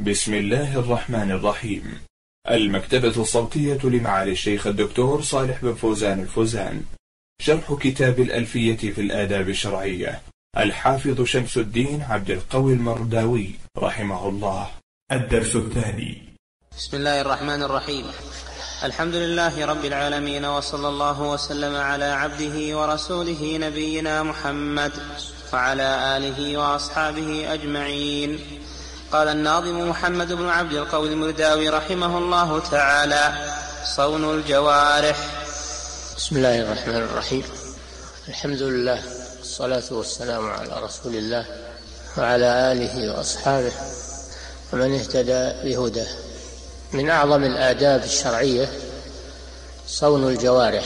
بسم الله الرحمن الرحيم. المكتبة الصوتية لمعالي الشيخ الدكتور صالح بن فوزان الفوزان، شرح كتاب الألفية في الآداب الشرعية، الحافظ شمس الدين عبد القوي المرداوي رحمه الله. الدرس الثاني. بسم الله الرحمن الرحيم. الحمد لله رب العالمين، وصلى الله وسلم على عبده ورسوله نبينا محمد وعلى آله وأصحابه أجمعين. قال الناظم محمد بن عبد القوي المرداوي رحمه الله تعالى: صون الجوارح. بسم الله الرحمن الرحيم. الحمد لله، والصلاة والسلام على رسول الله وعلى آله وأصحابه ومن اهتدى بهداه. من أعظم الآداب الشرعية صون الجوارح،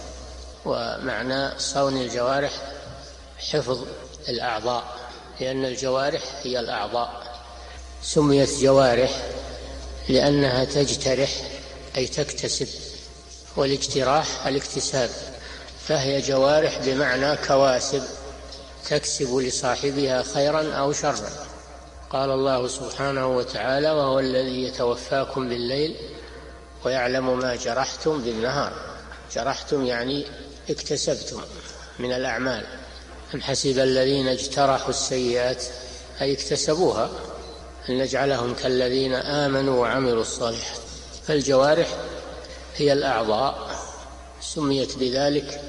ومعنى صون الجوارح حفظ الأعضاء، لأن الجوارح هي الأعضاء. سميت جوارح لأنها تجترح أي تكتسب، والاجتراح الاكتساب، فهي جوارح بمعنى كواسب تكسب لصاحبها خيرا أو شرا. قال الله سبحانه وتعالى: وهو الذي يتوفاكم بالليل ويعلم ما جرحتم بالنهار. جرحتم يعني اكتسبتم من الأعمال. أم حسب الذين اجترحوا السيئات أي اكتسبوها أن نجعلهم كالذين آمنوا وعملوا الصالحات. فالجوارح هي الأعضاء، سميت بذلك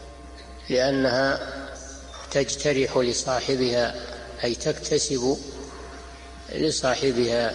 لأنها تجترح لصاحبها أي تكتسب لصاحبها.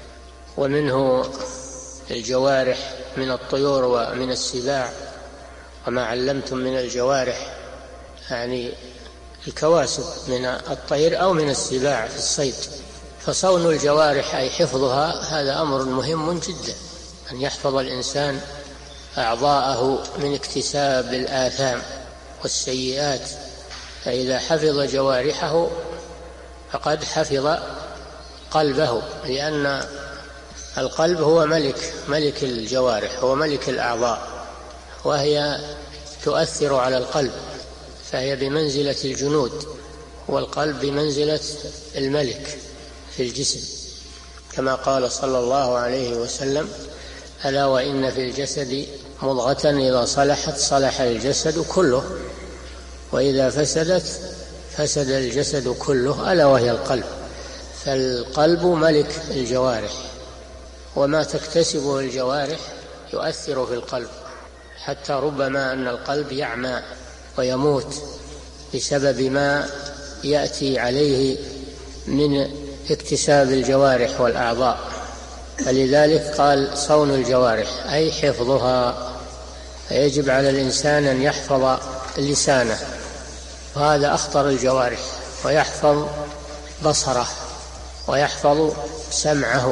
ومنه الجوارح من الطيور ومن السباع، وما علمتم من الجوارح يعني الكواسب من الطير أو من السباع في الصيد. فصون الجوارح أي حفظها، هذا أمر مهم جدا، أن يحفظ الإنسان أعضاءه من اكتساب الآثام والسيئات. فإذا حفظ جوارحه فقد حفظ قلبه، لأن القلب هو ملك الجوارح، هو ملك الأعضاء، وهي تؤثر على القلب، فهي بمنزلة الجنود، والقلب بمنزلة الملك في الجسم، كما قال صلى الله عليه وسلم: ألا وإن في الجسد مضغة إذا صلحت صلح الجسد كله، وإذا فسدت فسد الجسد كله، ألا وهي القلب. فالقلب ملك الجوارح، وما تكتسبه الجوارح يؤثر في القلب، حتى ربما أن القلب يعمى ويموت بسبب ما يأتي عليه من اكتساب الجوارح والأعضاء. فلذلك قال صون الجوارح أي حفظها. فيجب على الإنسان أن يحفظ لسانه، وهذا أخطر الجوارح، ويحفظ بصره، ويحفظ سمعه،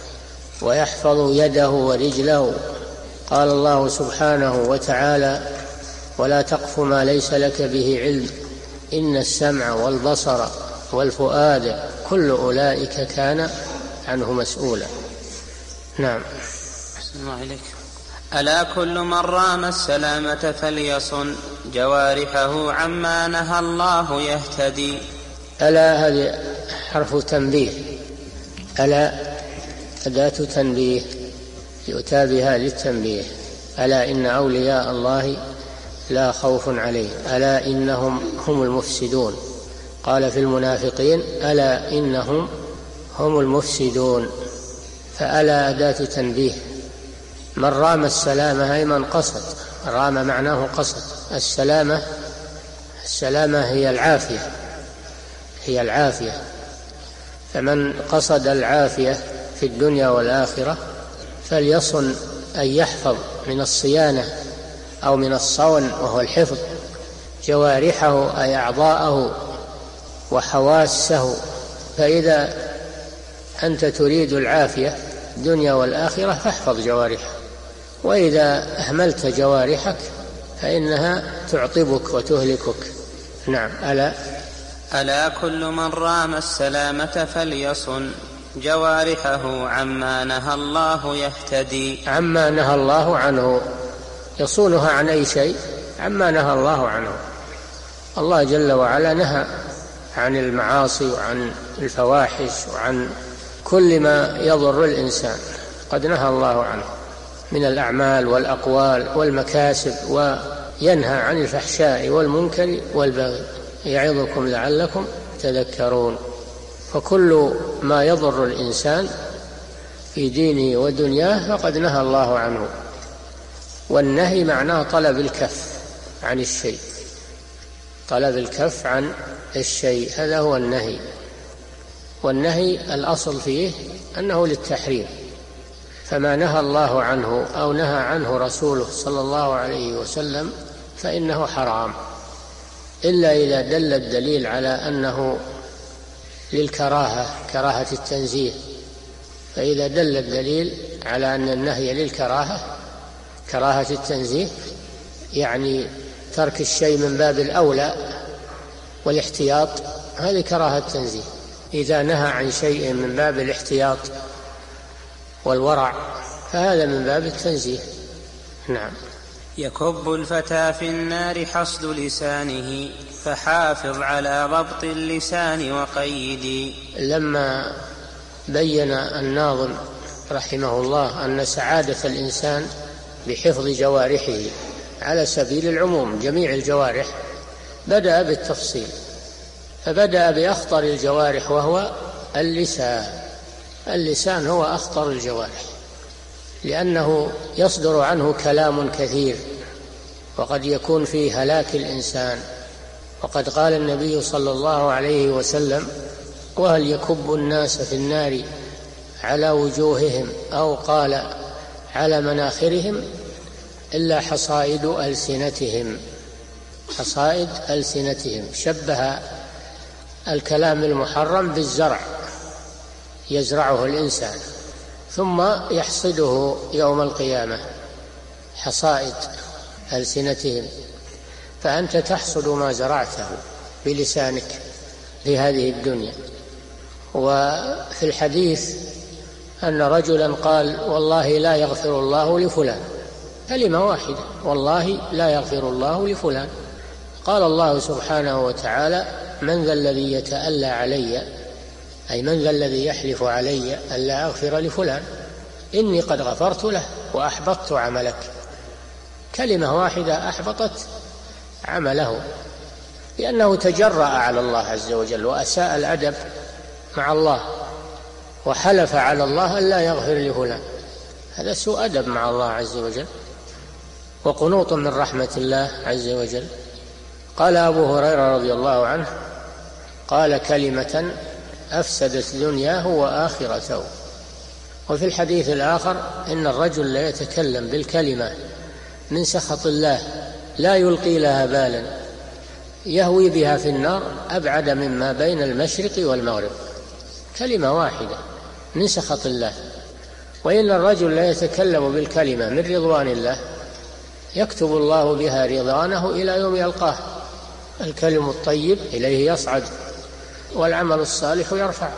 ويحفظ يده ورجله. قال الله سبحانه وتعالى: ولا تقف ما ليس لك به علم إن السمع والبصر والفؤاد كل أولئك كان عنه مسؤولا. نعم. أحسن الله إليك. ألا كل من رام السلامة فليصن جوارحه عما نهى الله يهتدي. ألا هذه حرف تنبيه، ألا أداة تنبيه يؤتى بها للتنبيه. ألا إن أولياء الله لا خوف عليهم ألا إنهم هم المفسدون. قال في المنافقين: ألا إنهم هم المفسدون. فألا أداة تنبيه. من رام السلامة أي من قصد، رام معناه قصد. السلامة هي العافية، هي العافية. فمن قصد العافية في الدنيا والآخرة فليصن أن يحفظ من الصيانة أو من الصون، وهو الحفظ، جوارحه أي أعضاءه وحواسه. فإذا أنت تريد العافية الدنيا والآخرة فاحفظ جوارحك، وإذا أهملت جوارحك فإنها تعطبك وتهلكك. نعم. ألا كل من رام السلامة فليصن جوارحه عما نهى الله يهتدي. عما نهى الله عنه، يصونها عن أي شيء؟ عما نهى الله عنه. الله جل وعلا نهى عن المعاصي وعن الفواحش وعن كل ما يضر الإنسان قد نهى الله عنه من الأعمال والأقوال والمكاسب، وينهى عن الفحشاء والمنكر والبغي، يعظكم لعلكم تذكرون. فكل ما يضر الإنسان في دينه ودنياه فقد نهى الله عنه. والنهي معناه طلب الكف عن الشيء، طلب الكف عن الشيء، هذا هو النهي. والنهي الأصل فيه أنه للتحريم، فما نهى الله عنه أو نهى عنه رسوله صلى الله عليه وسلم فإنه حرام، إلا إذا دل الدليل على أنه للكراهة، كراهة التنزيه. فإذا دل الدليل على أن النهي للكراهة، كراهة التنزيه، يعني ترك الشيء من باب الأولى والاحتياط، هذه كراهة تنزيه. إذا نهى عن شيء من باب الاحتياط والورع فهذا من باب التنزيه. نعم. يكب الفتى في النار حصد لسانه، فحافظ على ضبط اللسان وقيدي. لما بين الناظم رحمه الله أن سعادة الإنسان بحفظ جوارحه على سبيل العموم، جميع الجوارح، بدأ بالتفصيل، فبدأ بأخطر الجوارح وهو اللسان. اللسان هو أخطر الجوارح، لأنه يصدر عنه كلام كثير، وقد يكون فيه هلاك الإنسان. وقد قال النبي صلى الله عليه وسلم: وهل يكب الناس في النار على وجوههم، أو قال على مناخرهم، إلا حصائد ألسنتهم. حصائد ألسنتهم، شبه الكلام المحرم بالزرع يزرعه الإنسان ثم يحصده يوم القيامة، حصائد ألسنتهم. فأنت تحصد ما زرعته بلسانك في هذه الدنيا. وفي الحديث أن رجلا قال: والله لا يغفر الله لفلان، كلمة واحدة: والله لا يغفر الله لفلان. قال الله سبحانه وتعالى: من ذا الذي يتألى علي، أي من ذا الذي يحلف علي ألا أغفر لفلان، إني قد غفرت له وأحبطت عملك. كلمة واحدة أحبطت عمله، لأنه تجرأ على الله عز وجل وأساء الأدب مع الله، وحلف على الله ألا يغفر لفلان. هذا سوء أدب مع الله عز وجل وقنوط من رحمة الله عز وجل. قال أبو هريرة رضي الله عنه: قال كلمة أفسدت دنياه وآخرته. وفي الحديث الآخر: إن الرجل لا يتكلم بالكلمة من سخط الله لا يلقي لها بالا، يهوي بها في النار أبعد مما بين المشرق والمغرب. كلمة واحدة من سخط الله. وإن الرجل لا يتكلم بالكلمة من رضوان الله يكتب الله بها رضوانه إلى يوم يلقاه. الكلم الطيب إليه يصعد، والعمل الصالح يرفع.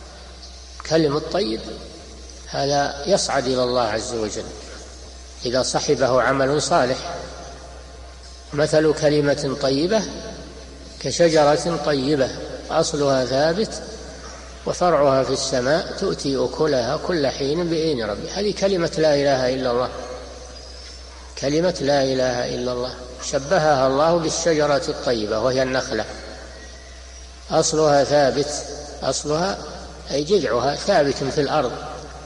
كلم الطيب هذا يصعد إلى الله عز وجل إذا صحبه عمل صالح. مثل كلمة طيبة كشجرة طيبة أصلها ثابت وفرعها في السماء تؤتي أكلها كل حين بإذن ربي. هذه كلمة لا إله إلا الله، كلمة لا إله إلا الله. شبهها الله بالشجرة الطيبة وهي النخلة، أصلها ثابت، أصلها أي جذعها ثابت في الأرض،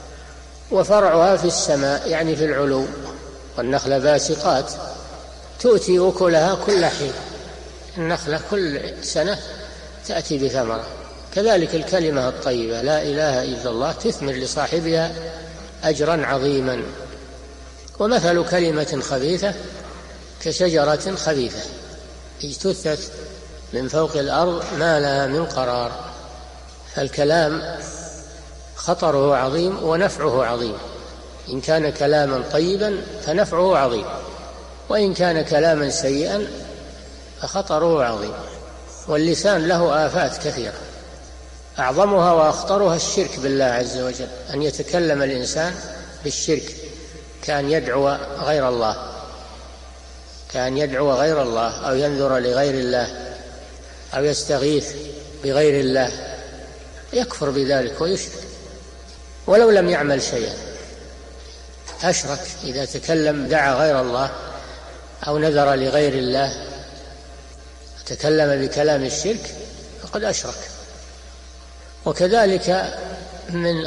وفرعها في السماء يعني في العلو. والنخلة باسقات تؤتي أكلها كل حين، النخلة كل سنة تأتي بثمرة. كذلك الكلمة الطيبة لا إله إلا الله تثمر لصاحبها أجرا عظيما. ومثل كلمة خبيثة كشجرة خبيثة اجتثت من فوق الأرض ما لها من قرار. فالكلام خطره عظيم ونفعه عظيم. إن كان كلاما طيبا فنفعه عظيم، وإن كان كلاما سيئا فخطره عظيم. واللسان له آفات كثيرة، أعظمها وأخطرها الشرك بالله عز وجل، أن يتكلم الإنسان بالشرك، كان يدعو غير الله، كان يدعو غير الله، أو ينذر لغير الله، أو يستغيث بغير الله، يكفر بذلك ويشرك. ولو لم يعمل شيئا أشرك. إذا تكلم دعا غير الله أو نذر لغير الله تكلم بكلام الشرك فقد أشرك. وكذلك من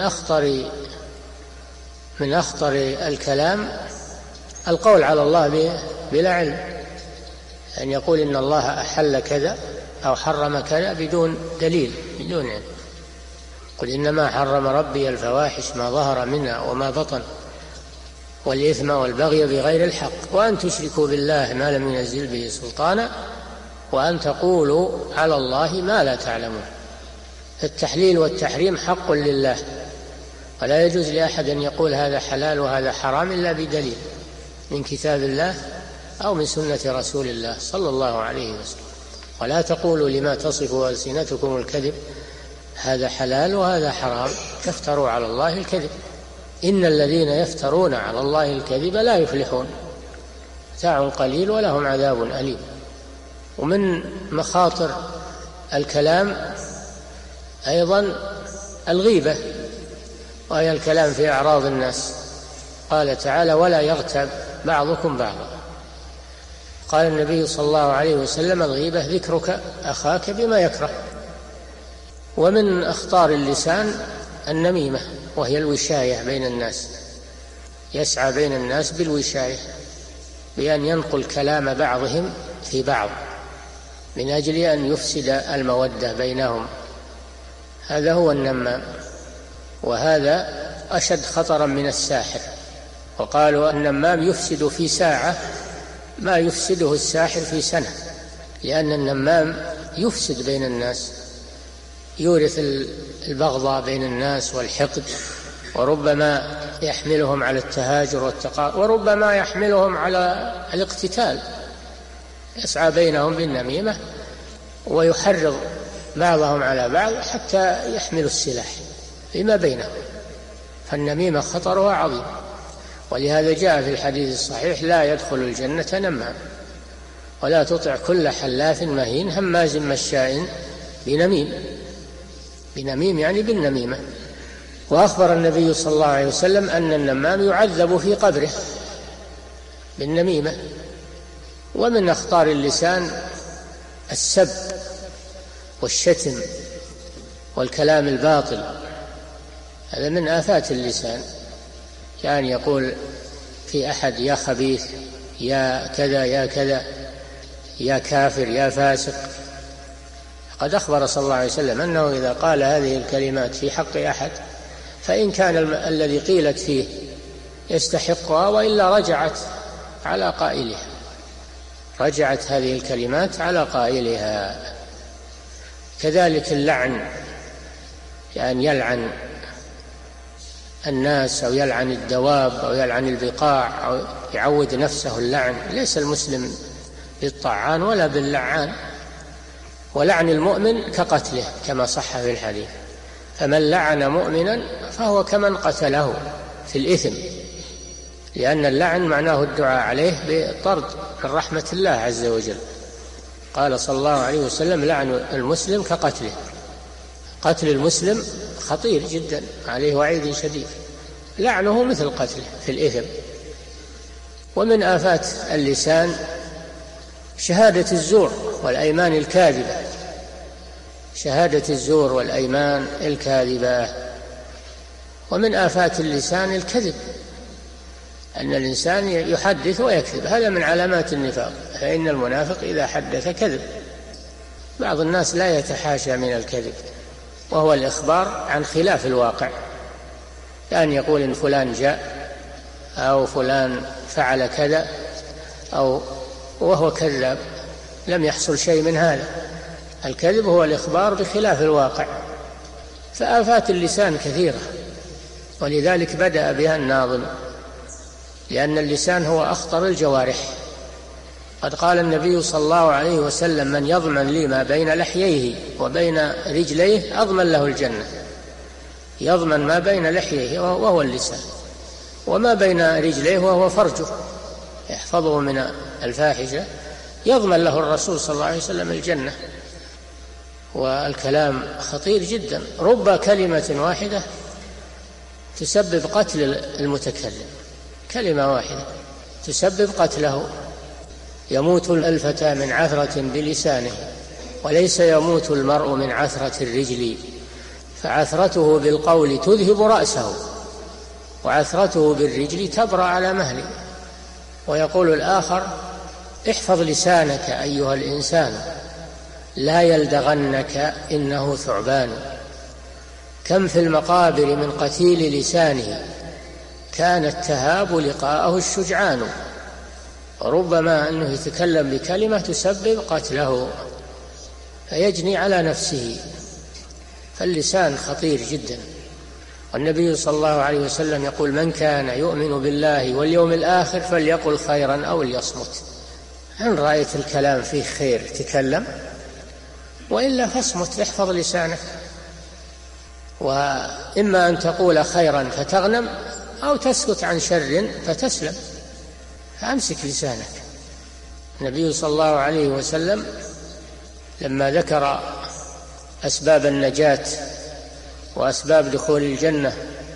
أخطر الكلام القول على الله بلا علم، أن يقول إن الله أحل كذا أو حرم كذا بدون دليل بدون علم. قل إنما حرم ربي الفواحش ما ظهر منها وما بطن والإثم والبغي بغير الحق وأن تشركوا بالله ما لم ينزل به سلطانا وأن تقولوا على الله ما لا تعلمون. التحليل والتحريم حق لله، ولا يجوز لأحد أن يقول هذا حلال وهذا حرام إلا بدليل من كتاب الله أو من سنة رسول الله صلى الله عليه وسلم. ولا تقولوا لما تصف ألسنتكم الكذب هذا حلال وهذا حرام تفتروا على الله الكذب إن الذين يفترون على الله الكذب لا يفلحون متاع قليل ولهم عذاب أليم. ومن مخاطر الكلام أيضا الغيبة، وهي الكلام في أعراض الناس. قال تعالى ولا يغتب بعضكم بعضا. قال النبي صلى الله عليه وسلم الغيبة ذكرك أخاك بما يكره. ومن أخطار اللسان النميمة، وهي الوشاية بين الناس، يسعى بين الناس بالوشاية بأن ينقل كلام بعضهم في بعض من أجل أن يفسد المودة بينهم. هذا هو النمام، وهذا أشد خطرا من الساحر. وقالوا النمام يفسد في ساعة ما يفسده الساحر في سنة، لأن النمام يفسد بين الناس، يورث البغضاء بين الناس والحقد، وربما يحملهم على التهاجر والتقاطع، وربما يحملهم على الاقتتال. يسعى بينهم بالنميمة ويحرض بعضهم على بعض حتى يحملوا السلاح فيما بينهم. فالنميمة خطرها عظيم، ولهذا جاء في الحديث الصحيح لا يدخل الجنة نمام ولا تطع كل حلاف مهين هماز مشاء بنميم يعني بالنميمة. وأخبر النبي صلى الله عليه وسلم أن النمام يعذب في قبره بالنميمة. ومن أخطار اللسان السب والشتم والكلام الباطل، هذا من آفات اللسان. يعني يقول في أحد يا خبيث يا كذا يا كذا يا كافر يا فاسق. قد أخبر صلى الله عليه وسلم أنه إذا قال هذه الكلمات في حق أحد فإن كان الذي قيلت فيه يستحقها وإلا رجعت على قائلها، رجعت هذه الكلمات على قائلها. كذلك اللعن، يعني يلعن الناس أو يلعن الدواب أو يلعن البقاع أو يعود نفسه اللعن. ليس المسلم بالطعان ولا باللعان. ولعن المؤمن كقتله كما صح في الحديث، فمن لعن مؤمنا فهو كمن قتله في الإثم، لأن اللعن معناه الدعاء عليه بالطرد من رحمة الله عز وجل. قال صلى الله عليه وسلم لعن المسلم كقتله. قتل المسلم خطير جدا عليه وعيد شديد، لعنه مثل قتله في الإثم. ومن آفات اللسان شهادة الزور والأيمان الكاذبة، شهادة الزور والأيمان الكاذبة. ومن آفات اللسان الكذب، أن الإنسان يحدث ويكذب، هذا من علامات النفاق، فإن المنافق إذا حدث كذب. بعض الناس لا يتحاشى من الكذب، وهو الإخبار عن خلاف الواقع، يعني يقول إن فلان جاء أو فلان فعل كذا أو وهو كذاب، لم يحصل شيء من هذا. الكذب هو الإخبار بخلاف الواقع. فآفات اللسان كثيرة، ولذلك بدأ بها الناظم، لأن اللسان هو أخطر الجوارح. قد قال النبي صلى الله عليه وسلم من يضمن لي ما بين لحييه وبين رجليه أضمن له الجنة. يضمن ما بين لحييه وهو اللسان، وما بين رجليه وهو فرجه يحفظه من الفاحشة، يضمن له الرسول صلى الله عليه وسلم الجنة. والكلام خطير جدا، رب كلمة واحدة تسبب قتل المتكلم، كلمة واحدة تسبب قتله. يموت الفتى من عثرة بلسانه، وليس يموت المرء من عثرة الرجل، فعثرته بالقول تذهب رأسه، وعثرته بالرجل تبرأ على مهله. ويقول الآخر: احفظ لسانك أيها الإنسان، لا يلدغنك إنه ثعبان. كم في المقابر من قتيل لسانه، كانت تهاب لقاءه الشجعان. ربما أنه يتكلم بكلمة تسبب قتله فيجني على نفسه. فاللسان خطير جدا. والنبي صلى الله عليه وسلم يقول: من كان يؤمن بالله واليوم الآخر فليقل خيرا أو ليصمت. إن رأيت الكلام فيه خير تكلم، وإلا فاصمت، احفظ لسانك. وإما أن تقول خيرا فتغنم، أو تسكت عن شر فتسلم، فأمسك لسانك. النبي صلى الله عليه وسلم لما ذكر أسباب النجاة وأسباب دخول الجنة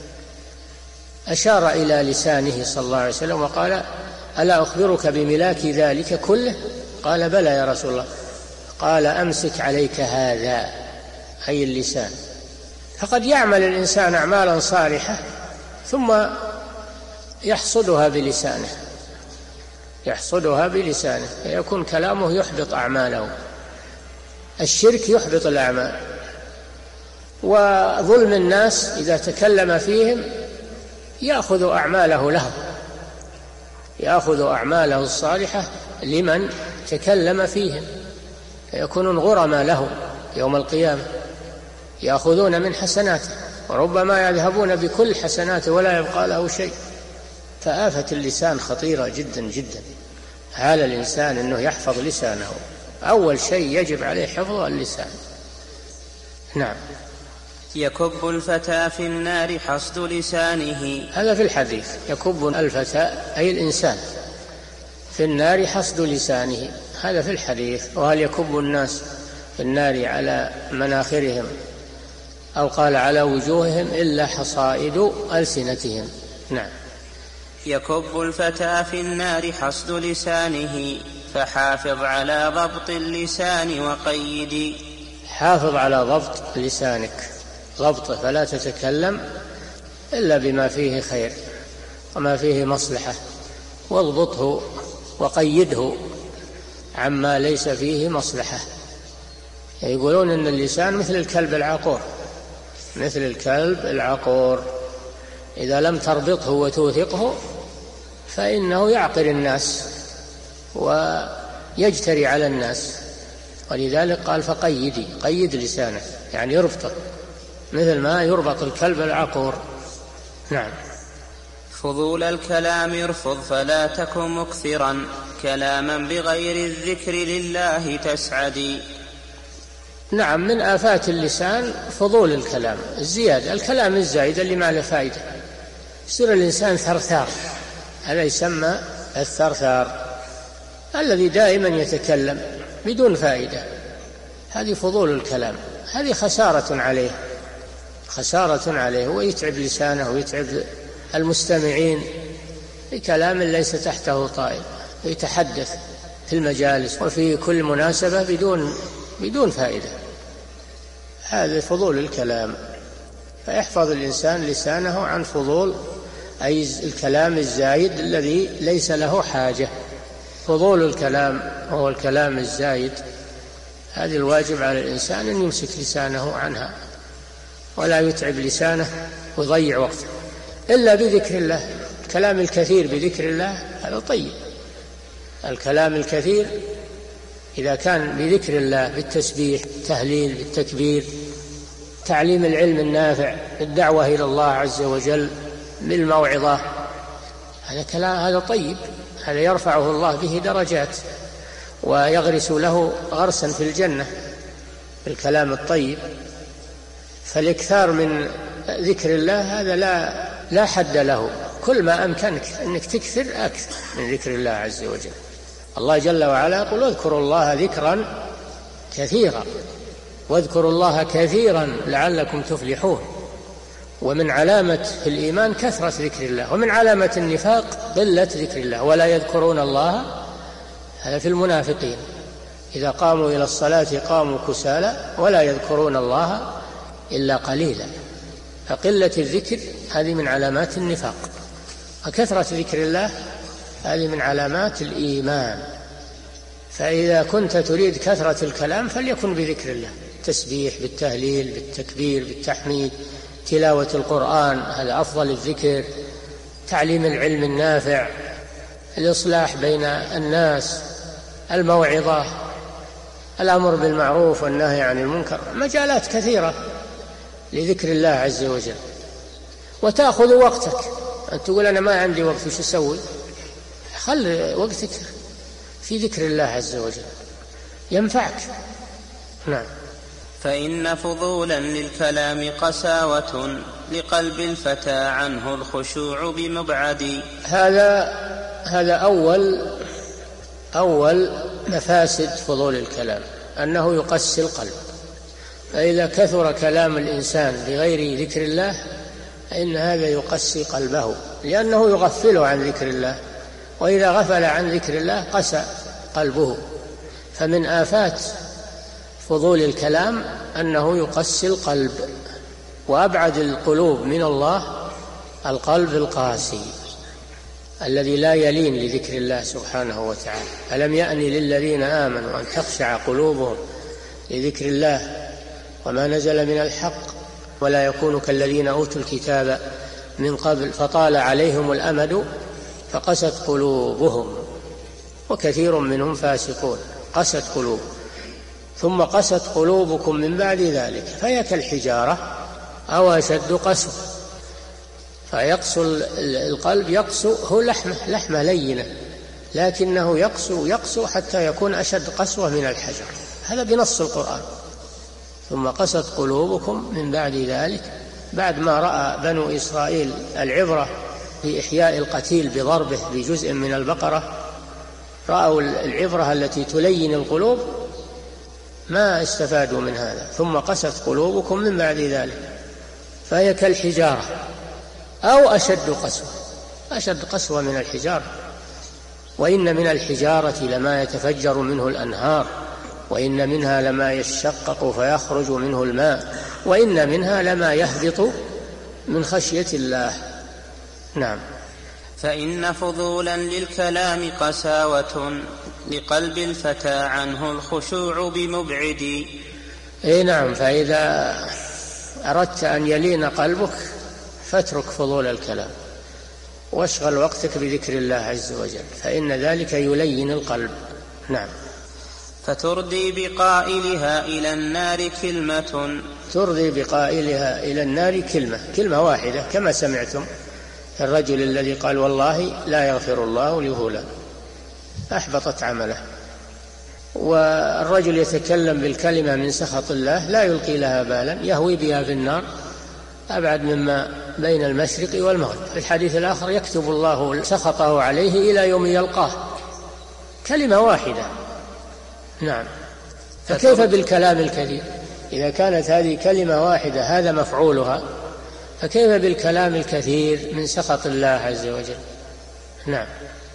أشار إلى لسانه صلى الله عليه وسلم وقال: ألا أخبرك بملاك ذلك كله؟ قال: بلى يا رسول الله. قال: أمسك عليك هذا، أي اللسان. فقد يعمل الإنسان أعمالا صالحة ثم يحصدها بلسانه فيكون كلامه يحبط أعماله. الشرك يحبط الأعمال، وظلم الناس إذا تكلم فيهم يأخذ أعماله الصالحة لمن تكلم فيهم، فيكونون غرما له يوم القيامة، يأخذون من حسناته، وربما يذهبون بكل حسناته ولا يبقى له شيء. فآفة اللسان خطيرة جدا جدا. على الإنسان أنه يحفظ لسانه، أول شيء يجب عليه حفظ اللسان. نعم. يكب الفتى في النار حصد لسانه، هذا في الحديث: يكب الفتى أي الإنسان في النار حصد لسانه، هذا في الحديث. وهل يكب الناس في النار على مناخرهم أو قال على وجوههم إلا حصائد ألسنتهم؟ نعم. يكب الفتى في النار حصد لسانه، فحافظ على ضبط اللسان وقيد. حافظ على ضبط لسانك، ضبطه، فلا تتكلم إلا بما فيه خير وما فيه مصلحة، واضبطه وقيده عما ليس فيه مصلحة. يقولون إن اللسان مثل الكلب العقور، إذا لم تربطه وتوثقه فإنه يعقر الناس ويجتري على الناس. ولذلك قال: قيد لسانه، يعني يربطه مثل ما يربط الكلب العقور. نعم. فضول الكلام ارفض فلا تكن مكثرا، كلاما بغير الذكر لله تسعدي. نعم، من آفات اللسان فضول الكلام، الكلام الزائد اللي ما له فائدة. يصير الإنسان ثرثار، هذا يسمى الثرثار، الذي دائما يتكلم بدون فائدة. هذه فضول الكلام، هذه خسارة عليه، ويتعب لسانه ويتعب المستمعين بكلام ليس تحته طائل، ويتحدث في المجالس وفي كل مناسبة بدون فائدة. هذا فضول الكلام. فيحفظ الإنسان لسانه عن فضول، أي الكلام الزايد الذي ليس له حاجة. فضول الكلام هو الكلام الزايد، هذا الواجب على الإنسان أن يمسك لسانه عنها ولا يتعب لسانه ويضيع وقته إلا بذكر الله. الكلام الكثير بذكر الله هذا طيب. الكلام الكثير إذا كان بذكر الله، بالتسبيح، بالتهليل، بالتكبير، تعليم العلم النافع، الدعوة إلى الله عز وجل، بالموعظة، هذا كلام هذا طيب، هذا يرفعه الله به درجات ويغرس له غرسا في الجنة بالكلام الطيب. فالإكثار من ذكر الله هذا لا حد له، كل ما أمكنك أنك تكثر أكثر من ذكر الله عز وجل. الله جل وعلا يقول: واذكروا الله ذكرا كثيرا، واذكروا الله كثيرا لعلكم تفلحون. ومن علامة الإيمان كثرة ذكر الله، ومن علامة النفاق قلة ذكر الله. ولا يذكرون الله، هذا في المنافقين، إذا قاموا إلى الصلاة قاموا كسالى ولا يذكرون الله إلا قليلا. فقلة الذكر هذه من علامات النفاق، وكثرة ذكر الله هذه من علامات الإيمان. فإذا كنت تريد كثرة الكلام فليكن بذكر الله، التسبيح بالتهليل بالتكبير بالتحميد، تلاوة القرآن هذا أفضل الذكر، تعليم العلم النافع، الإصلاح بين الناس، الموعظة، الأمر بالمعروف والنهي عن المنكر، مجالات كثيرة لذكر الله عز وجل. وتأخذ وقتك، أن تقول أنا ما عندي وقت وش أسوي؟ خل وقتك في ذكر الله عز وجل ينفعك. نعم. فإن فضولا للكلام قساوة لقلب الفتى عنه الخشوع بمبعد. هذا أول مفاسد فضول الكلام، أنه يقسي القلب. فإذا كثر كلام الإنسان بغير ذكر الله فإن هذا يقسي قلبه، لأنه يغفله عن ذكر الله، وإذا غفل عن ذكر الله قسى قلبه. فمن آفات فضول الكلام أنه يقسي القلب، وأبعد القلوب من الله القلب القاسي الذي لا يلين لذكر الله سبحانه وتعالى. ألم يأن للذين آمنوا أن تخشع قلوبهم لذكر الله وما نزل من الحق ولا يكونوا كالذين أوتوا الكتاب من قبل فطال عليهم الأمد فقست قلوبهم وكثير منهم فاسقون. قست قلوب ثم قست قلوبكم من بعد ذلك فهي كالحجارة أو أشد قسوة. فيقسو القلب، يقسو هو لحمة لينة، لكنه يقسو حتى يكون أشد قسوة من الحجر، هذا بنص القرآن. ثم قست قلوبكم من بعد ذلك، بعد ما رأى بنو إسرائيل العبرة في إحياء القتيل بضربه بجزء من البقرة، رأوا العبرة التي تلين القلوب، ما استفادوا من هذا. ثم قست قلوبكم من بعد ذلك فهي كالحجارة أو أشد قسوة من الحجارة. وإن من الحجارة لما يتفجر منه الأنهار، وإن منها لما يشقق فيخرج منه الماء، وإن منها لما يهبط من خشية الله. نعم. فإن فضولا للكلام قساوة لقلب الفتى عنه الخشوع بمبعد. نعم. فإذا أردت أن يلين قلبك فاترك فضول الكلام واشغل وقتك بذكر الله عز وجل، فإن ذلك يلين القلب. نعم. فتردي بقائلها إلى النار كلمة. ترضي بقائلها إلى النار كلمة واحدة، كما سمعتم الرجل الذي قال والله لا يغفر الله لفلان، أحبطت عمله. والرجل يتكلم بالكلمة من سخط الله لا يلقي لها بالا، يهوي بها في النار أبعد مما بين المشرق والمغرب. في الحديث الآخر يكتب الله سخطه عليه إلى يوم يلقاه، كلمة واحدة. نعم. فكيف بالكلام الكثير؟ إذا كانت هذه كلمة واحدة هذا مفعولها، فكيف بالكلام الكثير من سخط الله عز وجل؟ نعم.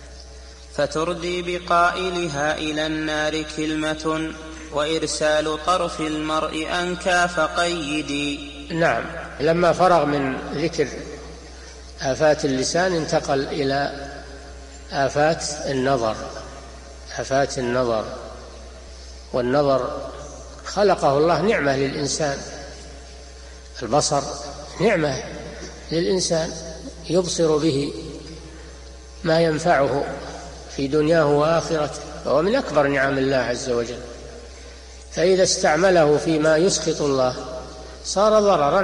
فتردي بقائلها إلى النار كلمة وإرسال طرف المرء أنكى فقيدي. نعم. لما فرغ من ذكر آفات اللسان انتقل إلى آفات النظر. والنظر خلقه الله نعمة للإنسان، البصر نعمة للإنسان يبصر به ما ينفعه في دنياه وآخرته، وهو من أكبر نعم الله عز وجل. فإذا استعمله فيما يسخط الله صار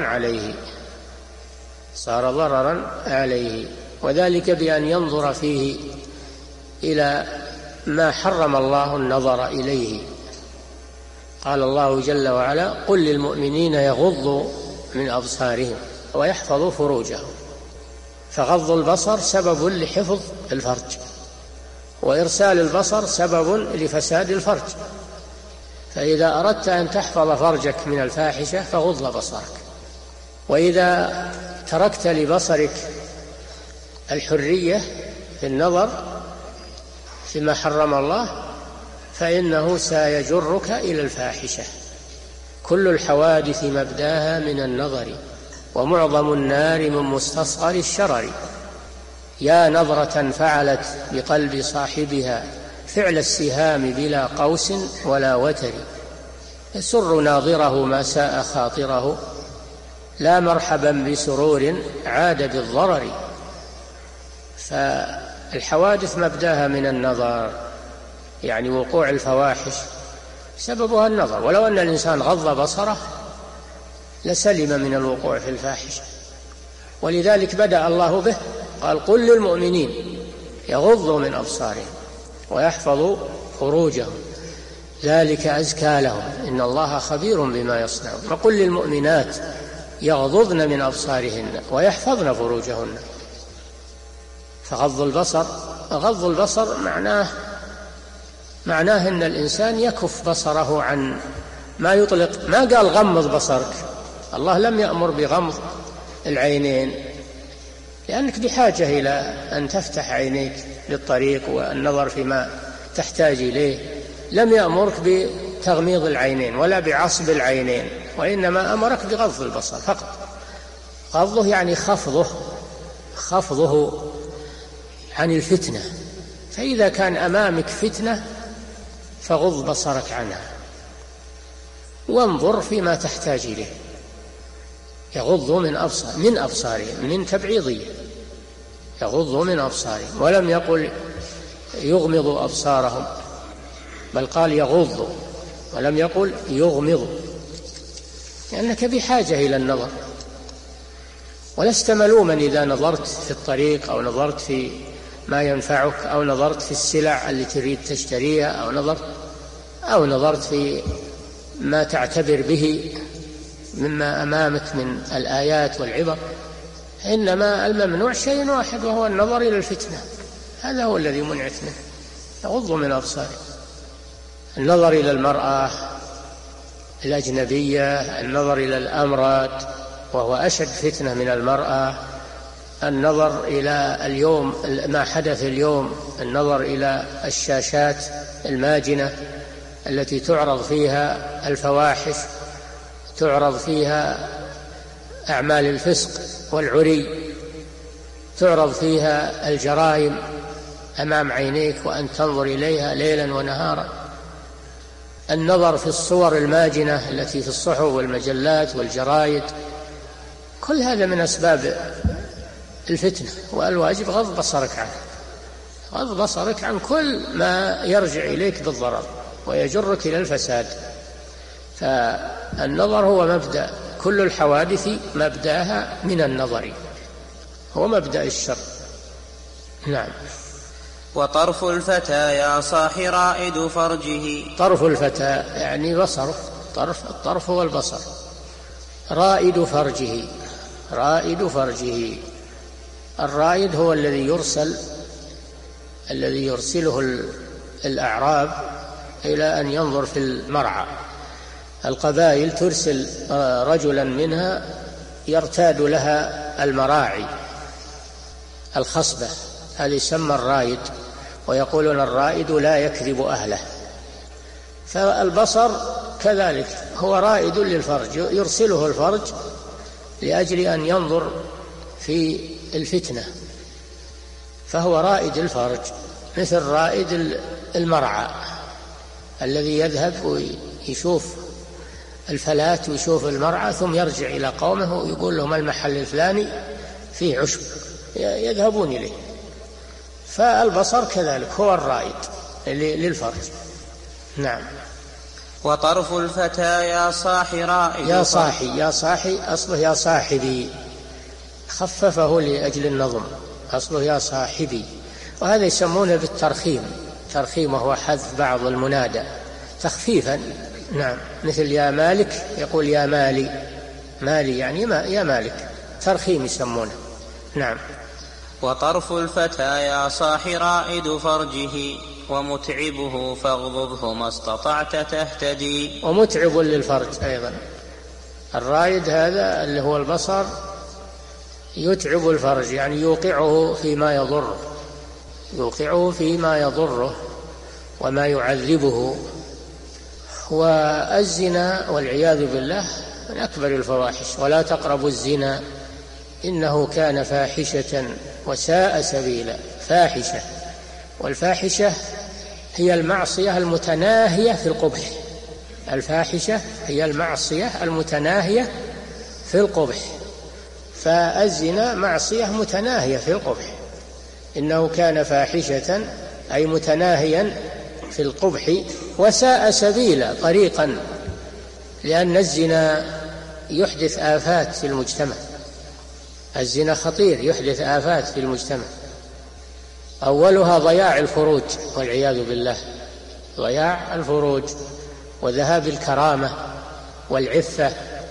ضررا عليه، وذلك بأن ينظر فيه إلى ما حرم الله النظر إليه. قال الله جل وعلا قل للمؤمنين يغضوا من أبصارهم ويحفظوا فروجهم. فغض البصر سبب لحفظ الفرج، وإرسال البصر سبب لفساد الفرج. فإذا أردت أن تحفظ فرجك من الفاحشة فغض بصرك، وإذا تركت لبصرك الحرية في النظر فيما حرم الله فإنه سيجرك إلى الفاحشة. كل الحوادث مبداها من النظر ومعظم النار من مستصغر الشرر. يا نظرة فعلت بقلب صاحبها فعل السهام بلا قوس ولا وتر. يسر ناظره ما ساء خاطره لا مرحبا بسرور عاد بالضرر. فالحوادث مبداها من النظر، يعني وقوع الفواحش سببها النظر، ولو أن الإنسان غض بصره لسلم من الوقوع في الفاحشة. ولذلك بدأ الله به قال قل للمؤمنين يغضوا من أبصارهم ويحفظوا فروجهم ذلك أزكى لهم إن الله خبير بما يصنعون. وقل للمؤمنات يغضضن من أبصارهن ويحفظن فروجهن. فغض البصر معناه أن الإنسان يكف بصره عن ما يطلق. ما قال غمض بصرك، الله لم يأمر بغمض العينين لأنك بحاجة إلى أن تفتح عينيك للطريق والنظر فيما تحتاج إليه. لم يأمرك بتغميض العينين ولا بعصب العينين، وإنما أمرك بغض البصر فقط. غضه يعني خفضه عن الفتنة. فإذا كان أمامك فتنة فغض بصرك عنها وانظر فيما تحتاج إليه. يغضوا من أبصارهم من تبعيضية، يغضوا من أبصارهم، ولم يقل يغمضوا أبصارهم بل قال يغضوا ولم يقل يغمضوا، لأنك بحاجة إلى النظر. ولست ملوما إذا نظرت في الطريق أو نظرت في ما ينفعك أو نظرت في السلع التي تريد تشتريها أو نظرت في ما تعتبر به مما أمامك من الآيات والعبر. إنما الممنوع شيء واحد وهو النظر إلى الفتنة، هذا هو الذي منعت منه. يغض من أبصاره. النظر إلى المرأة الأجنبية، النظر إلى الأمراض وهو أشد فتنة من المرأة، النظر إلى اليوم ما حدث اليوم، النظر إلى الشاشات الماجنة التي تعرض فيها الفواحش، تعرض فيها أعمال الفسق والعري، تعرض فيها الجرائم أمام عينيك وأن تنظر إليها ليلا ونهارا. النظر في الصور الماجنة التي في الصحف والمجلات والجرائد، كل هذا من أسباب الفتنة. والواجب غض بصرك عنه، غض بصرك عن كل ما يرجع إليك بالضرر ويجرك إلى الفساد. فالنظر هو مبدأ كل الحوادث، مبدأها من النظر، هو مبدأ الشر. نعم. وطرف الفتى يا صاح رائد فرجه. طرف الفتى يعني بصره، الطرف هو البصر. رائد فرجه، رائد فرجه. الرائد هو الذي يرسله الأعراب إلى أن ينظر في المرعى. القبائل ترسل رجلا منها يرتاد لها المراعي الخصبة، هذا يسمى الرائد، ويقولون الرائد لا يكذب أهله. فالبصر كذلك هو رائد للفرج، يرسله الفرج لأجل أن ينظر في الفتنة، فهو رائد الفرج، مثل رائد المرعى الذي يذهب ويشوف الفلاة ويشوف المرعى ثم يرجع إلى قومه ويقول لهم المحل الفلاني فيه عشب، يذهبون إليه. فالبصر كذلك هو الرائد للفرج. نعم. وطرف الفتى يا صاح رائد. يا صاحي أصله يا صاحبي، خففه لأجل النظم، أصله يا صاحبي، وهذا يسمونه بالترخيم، ترخيم وهو حذف بعض المنادى تخفيفا. نعم. مثل يا مالك يقول يا مالي، مالي يعني يا مالك، ترخيم يسمونه. نعم. وطرف الفتى يا صاح رائد فرجه ومتعبه فاغضضه ما استطعت تهتدي. ومتعب للفرج أيضا. الرائد هذا اللي هو البصر يتعب الفرج يعني يوقعه فيما يضره وما يعذبه. والزنا والعياذ بالله من أكبر الفواحش. ولا تقربوا الزنا إنه كان فاحشة وساء سبيلا. فاحشة، والفاحشة هي المعصية المتناهية في القبح. الفاحشة هي المعصية المتناهية في القبح، فالزنا معصية متناهية في القبح. إنه كان فاحشة أي متناهيا في القبح، وساء سبيلا طريقا، لأن الزنا يحدث آفات في المجتمع. الزنا خطير، يحدث آفات في المجتمع. أولها ضياع الفروج والعياذ بالله، ضياع الفروج وذهاب الكرامة والعفة.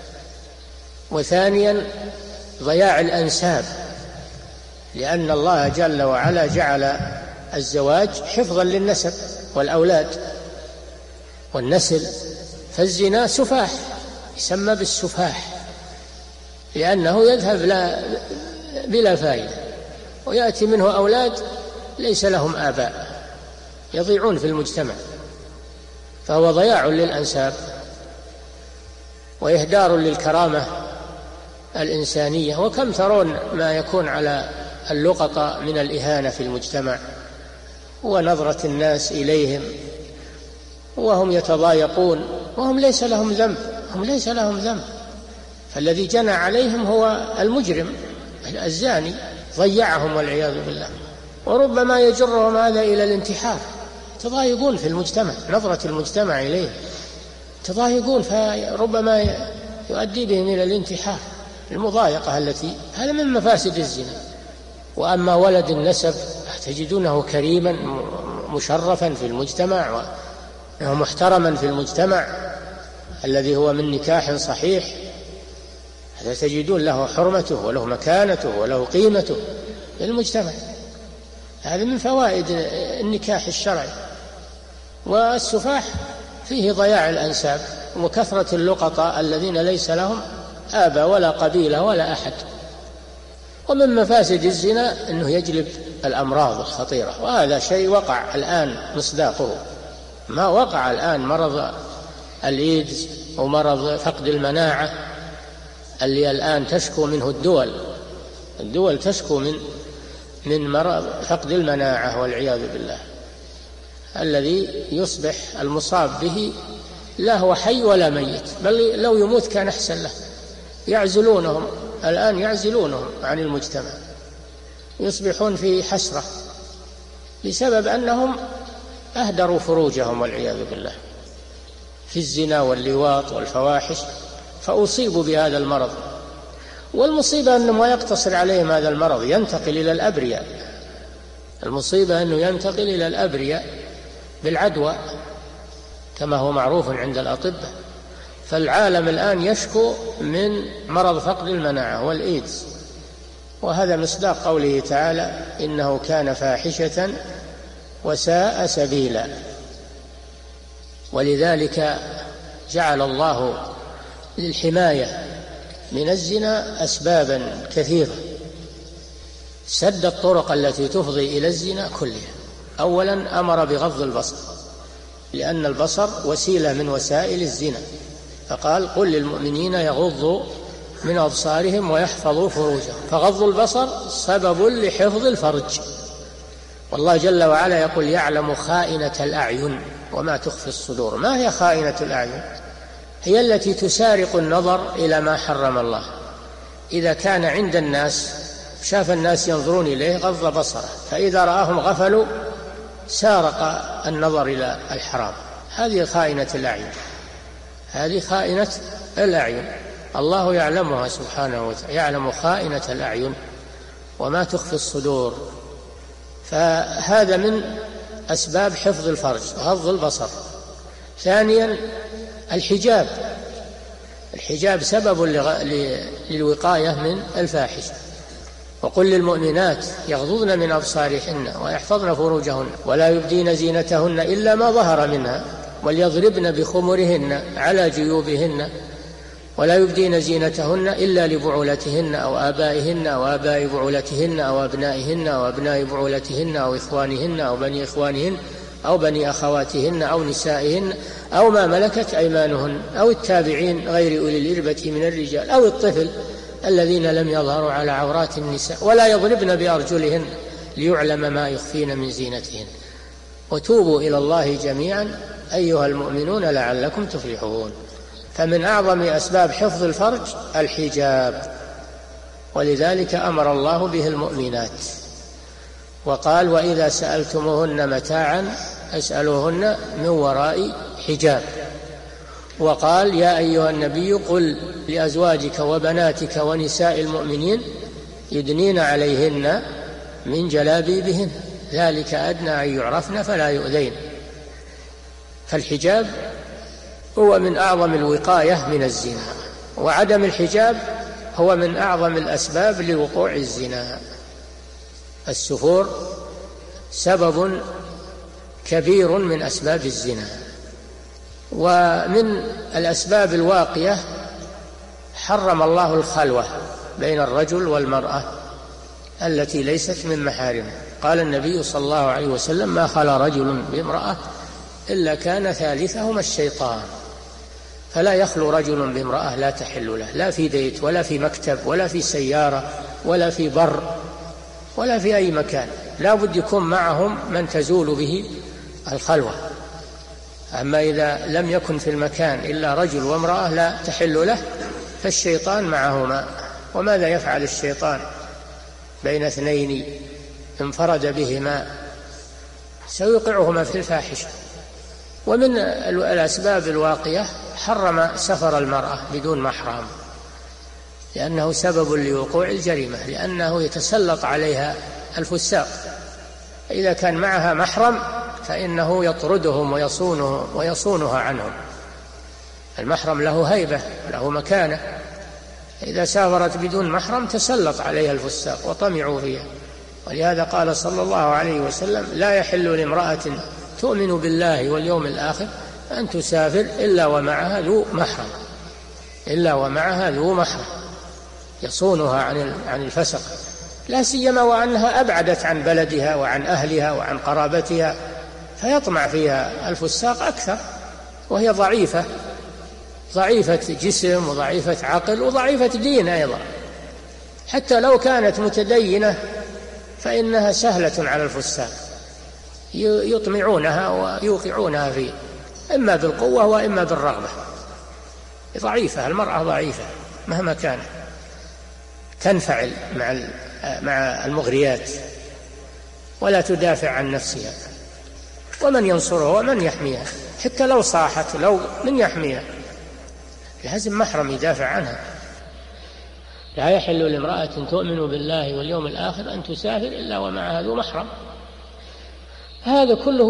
وثانيا ضياع الأنساب، لأن الله جل وعلا جعل الزواج حفظا للنسب والأولاد والنسل. فالزنا سفاح، يسمى بالسفاح، لأنه يذهب بلا فائدة، ويأتي منه أولاد ليس لهم آباء يضيعون في المجتمع، فهو ضياع للأنساب وإهدار للكرامة الإنسانية. وكم ترون ما يكون على اللقطة من الإهانة في المجتمع ونظرة الناس إليهم وهم يتضايقون وهم ليس لهم ذنب. فالذي جنى عليهم هو المجرم الزاني، ضيعهم والعياذ بالله. وربما يجرهم هذا إلى الانتحار، تضايقون في المجتمع، نظرة المجتمع إليه تضايقون، فربما يؤدي بهم إلى الانتحار، المضايقة التي هذا من مفاسد الزنا. وأما ولد النسب تجدونه كريما مشرفا في المجتمع ومحترما في المجتمع، الذي هو من نكاح صحيح، هذا تجدون له حرمته وله مكانته وله قيمته في المجتمع. هذا من فوائد النكاح الشرعي. والسفاح فيه ضياع الأنساب وكثرة اللقطاء الذين ليس لهم آباء ولا قبيلة ولا أحد. ومن مفاسد الزنا أنه يجلب الأمراض الخطيرة، وهذا شيء وقع الآن مصداقه. ما وقع الآن مرض الإيدز ومرض فقد المناعة اللي الآن تشكو منه الدول تشكو من مرض فقد المناعة والعياذ بالله، الذي يصبح المصاب به لا هو حي ولا ميت، بل لو يموت كان أحسن له. الآن يعزلونهم عن المجتمع، يصبحون في حسرة بسبب أنهم أهدروا فروجهم والعياذ بالله في الزنا واللواط والفواحش، فأصيبوا بهذا المرض. والمصيبة أنه ما يقتصر عليهم هذا المرض، ينتقل إلى الأبرياء. المصيبة أنه ينتقل إلى الأبرياء بالعدوى كما هو معروف عند الأطباء. فالعالم الآن يشكو من مرض فقد المناعة والإيدز، وهذا مصداق قوله تعالى إنه كان فاحشة وساء سبيلا. ولذلك جعل الله للحماية من الزنا أسبابا كثيرة، سد الطرق التي تفضي إلى الزنا كلها. أولا أمر بغض البصر، لأن البصر وسيلة من وسائل الزنا، فقال قل للمؤمنين يغضوا من أبصارهم ويحفظوا فروجهم، فغض البصر سبب لحفظ الفرج. والله جل وعلا يقول يعلم خائنة الأعين وما تخفي الصدور. ما هي خائنة الأعين؟ هي التي تسارق النظر إلى ما حرم الله. إذا كان عند الناس شاف الناس ينظرون إليه غض بصره، فإذا رآهم غفلوا سارق النظر إلى الحرام. هذه خائنة الأعين، هذه خائنة الأعين، الله يعلمها سبحانه وتعالى، يعلم خائنة الأعين وما تخفي الصدور. فهذا من أسباب حفظ الفرج غض البصر. ثانيا الحجاب سبب للوقاية من الفاحشة. وقل للمؤمنات يغضضن من أبصارهن ويحفظن فروجهن ولا يبدين زينتهن إلا ما ظهر منها وليضربن بخمرهن على جيوبهن ولا يبدين زينتهن إلا لبعولتهن أو آبائهن أو آباء بعولتهن أو أبنائهن أو أبناء بعولتهن أو إخوانهن أو بني إخوانهن أو بني أخواتهن أو نسائهن أو ما ملكت أيمانهن أو التابعين غير أولي الإربة من الرجال أو الطفل الذين لم يظهروا على عورات النساء، ولا يضربن بأرجلهن ليعلم ما يخفين من زينتهن. وتوبوا إلى الله جميعا أيها المؤمنون لعلكم تفلحون. فمن أعظم أسباب حفظ الفرج الحجاب، ولذلك أمر الله به المؤمنات وقال: وإذا سألتموهن متاعا فاسألوهن من وراء حجاب. وقال: يا أيها النبي قل لأزواجك وبناتك ونساء المؤمنين يدنين عليهن من جلابيبهن ذلك أدنى أن يعرفن فلا يؤذين. فالحجاب هو من أعظم الوقاية من الزنا، وعدم الحجاب هو من أعظم الأسباب لوقوع الزنا. السفور سبب كبير من أسباب الزنا. ومن الأسباب الواقية حرم الله الخلوة بين الرجل والمرأة التي ليست من محارمه. قال النبي صلى الله عليه وسلم: ما خلا رجل بامرأة إلا كان ثالثهما الشيطان. فلا يخلو رجل بامرأة لا تحل له، لا في بيت ولا في مكتب ولا في سيارة ولا في بر ولا في أي مكان، لا بد يكون معهم من تزول به الخلوة. أما إذا لم يكن في المكان إلا رجل وامرأة لا تحل له فالشيطان معهما. وماذا يفعل الشيطان بين اثنين انفرد بهما؟ سيوقعهما في الفاحشة. ومن الأسباب الواقية حرم سفر المرأة بدون محرم، لأنه سبب لوقوع الجريمة، لأنه يتسلط عليها الفساق. إذا كان معها محرم فإنه يطردهم ويصونها عنهم. المحرم له هيبة، له مكانة. إذا سافرت بدون محرم تسلط عليها الفساق وطمعوا فيها. ولهذا قال صلى الله عليه وسلم: لا يحل لامرأة تؤمن بالله واليوم الآخر أن تسافر إلا ومعها ذو محرم يصونها عن الفسق، لا سيما وأنها أبعدت عن بلدها وعن أهلها وعن قرابتها، فيطمع فيها الفساق أكثر، وهي ضعيفة جسم وضعيفة عقل وضعيفة دين أيضا. حتى لو كانت متدينة فإنها سهلة على الفساق، يطمعونها ويوقعونها فيه، إما بالقوة وإما بالرغبة. ضعيفة المرأة، ضعيفة مهما كان، تنفعل مع المغريات ولا تدافع عن نفسها. ومن ينصرها ومن يحميها؟ حتى لو صاحت لو من يحميها؟ لازم محرم يدافع عنها. لا يحل لامرأة تؤمن بالله واليوم الآخر أن تسافر إلا ومعها ذو محرم. هذا كله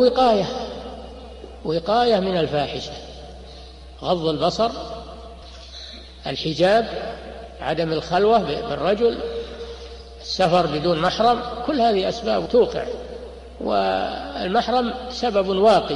وقاية من الفاحشة. غض البصر، الحجاب، عدم الخلوة بالرجل، السفر بدون محرم، كل هذه أسباب توقع. والمحرم سبب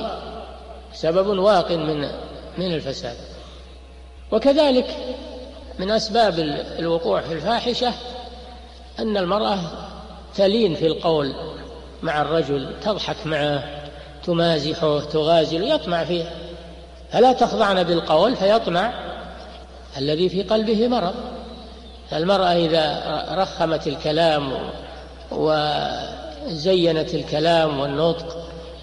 واقٍ من الفساد. وكذلك من أسباب الوقوع في الفاحشة أن المرأة تلين في القول مع الرجل، تضحك معه، تمازحه، تغازل، يطمع فيه. فلا تخضعن بالقول فيطمع الذي في قلبه مرض. المرأة إذا رخمت الكلام وزينت الكلام والنطق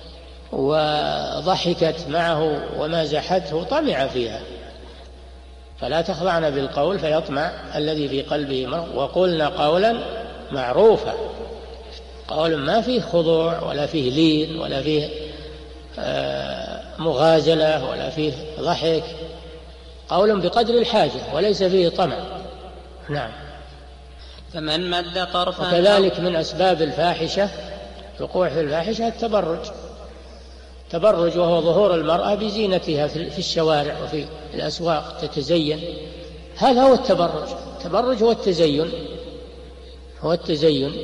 وضحكت معه ومازحته طمع فيها. فلا تخضعن بالقول فيطمع الذي في قلبه مرض. وقلنا قولا معروفا، قول ما فيه خضوع ولا فيه لين ولا فيه مغازلة ولا فيه ضحك، قول بقدر الحاجة وليس فيه طمع. نعم. فمن مد طرفا. وكذلك من أسباب الفاحشة، الوقوع في الفاحشة، التبرج، وهو ظهور المرأة بزينتها في الشوارع وفي الأسواق تتزين. هذا هو التبرج. التبرج هو التزين.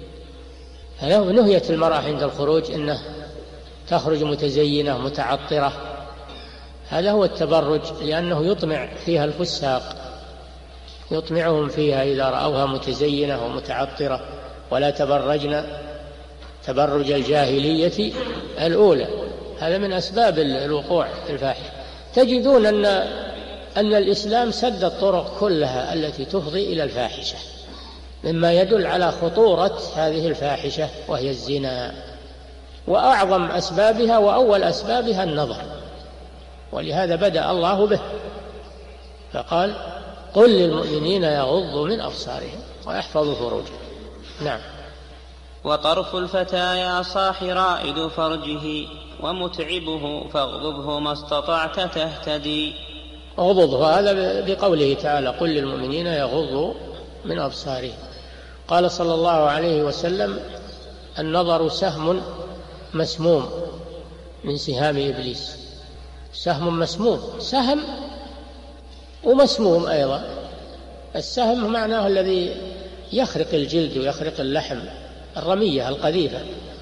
نهيت المرأة عند الخروج أنه تخرج متزينة متعطرة، هذا هو التبرج، لأنه يطمع فيها الفساق، يطمعهم فيها إذا رأوها متزينة ومتعطرة. ولا تبرجن تبرج الجاهلية الأولى، هذا من أسباب الوقوع في الفاحشة. تجدون أن الإسلام سد الطرق كلها التي تفضي إلى الفاحشة، مما يدل على خطورة هذه الفاحشة وهي الزنا، وأعظم أسبابها وأول أسبابها النظر، ولهذا بدأ الله به فقال: قل للمؤمنين يغضوا من أبصارهم ويحفظوا فروجهم. نعم. وطرف الفتى يا صاح رائد فرجه ومتعبه فاغضبه ما استطعت تهتدي. اغضضه هذا بقوله تعالى: قل للمؤمنين يغضوا من أبصارهم. قال صلى الله عليه وسلم: النظر سهم مسموم من سهام إبليس. سهم مسموم، سهم ومسموم أيضا. السهم معناه الذي يخرق الجلد ويخرق اللحم، الرمية القذيفة،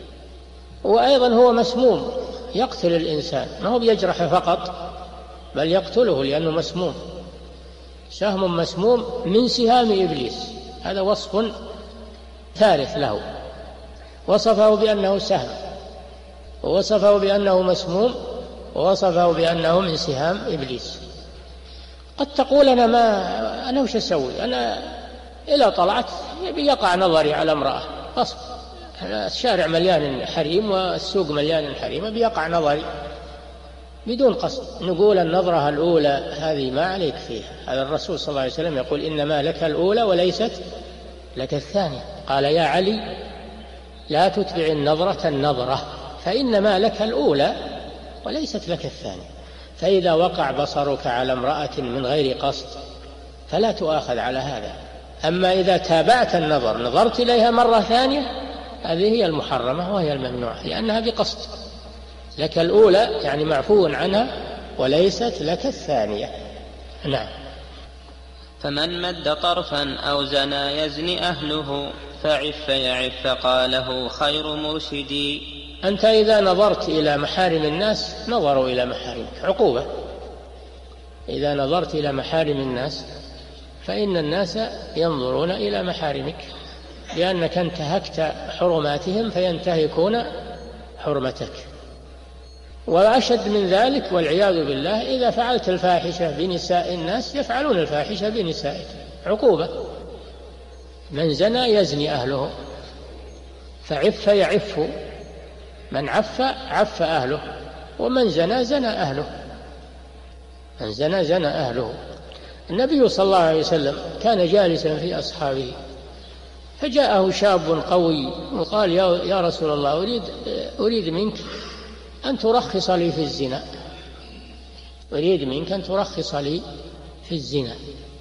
وأيضا هو مسموم يقتل الإنسان، ما هو بيجرح فقط بل يقتله لأنه مسموم. سهم مسموم من سهام إبليس، هذا وصف ثالث له، وصفه بأنه سهم، ووصفه بأنه مسموم، ووصفه بأنه من سهام إبليس. قد تقول: أنا وش أسوي؟ أنا إذا طلعت يقع نظري على امرأة غصب، الشارع مليان حريم والسوق مليان حريم، بيقع نظري بدون قصد. نقول: النظرة الأولى هذه ما عليك فيها، هذا الرسول صلى الله عليه وسلم يقول: إنما لك الأولى وليست لك الثانية. قال: يا علي لا تتبع النظرة النظرة، فإنما لك الأولى وليست لك الثانية. فإذا وقع بصرك على امرأة من غير قصد فلا تؤاخذ على هذا. أما إذا تابعت النظر، نظرت إليها مرة ثانية، هذه هي المحرمة وهي الممنوعة، لأنها بقصد. لك الأولى يعني معفو عنها، وليست لك الثانية. نعم. فمن مد طرفا أو زنى يزني أهله فعف يعف قاله خير مرشدي. أنت إذا نظرت إلى محارم الناس نظروا إلى محارمك، عقوبة. إذا نظرت إلى محارم الناس فإن الناس ينظرون إلى محارمك، لأنك انتهكت حرماتهم فينتهكون حرمتك. وأشد من ذلك والعياذ بالله إذا فعلت الفاحشة بنساء الناس يفعلون الفاحشة بنسائك، عقوبة. من زنى يزني أهله، فعف يعف، من عف عف أهله، ومن زنى زنى أهله، من زنى زنى أهله. النبي صلى الله عليه وسلم كان جالسا في أصحابه فجاءه شاب قوي وقال: يا رسول الله، أريد منك أن ترخص لي في الزنا، أريد منك أن ترخص لي في الزنا.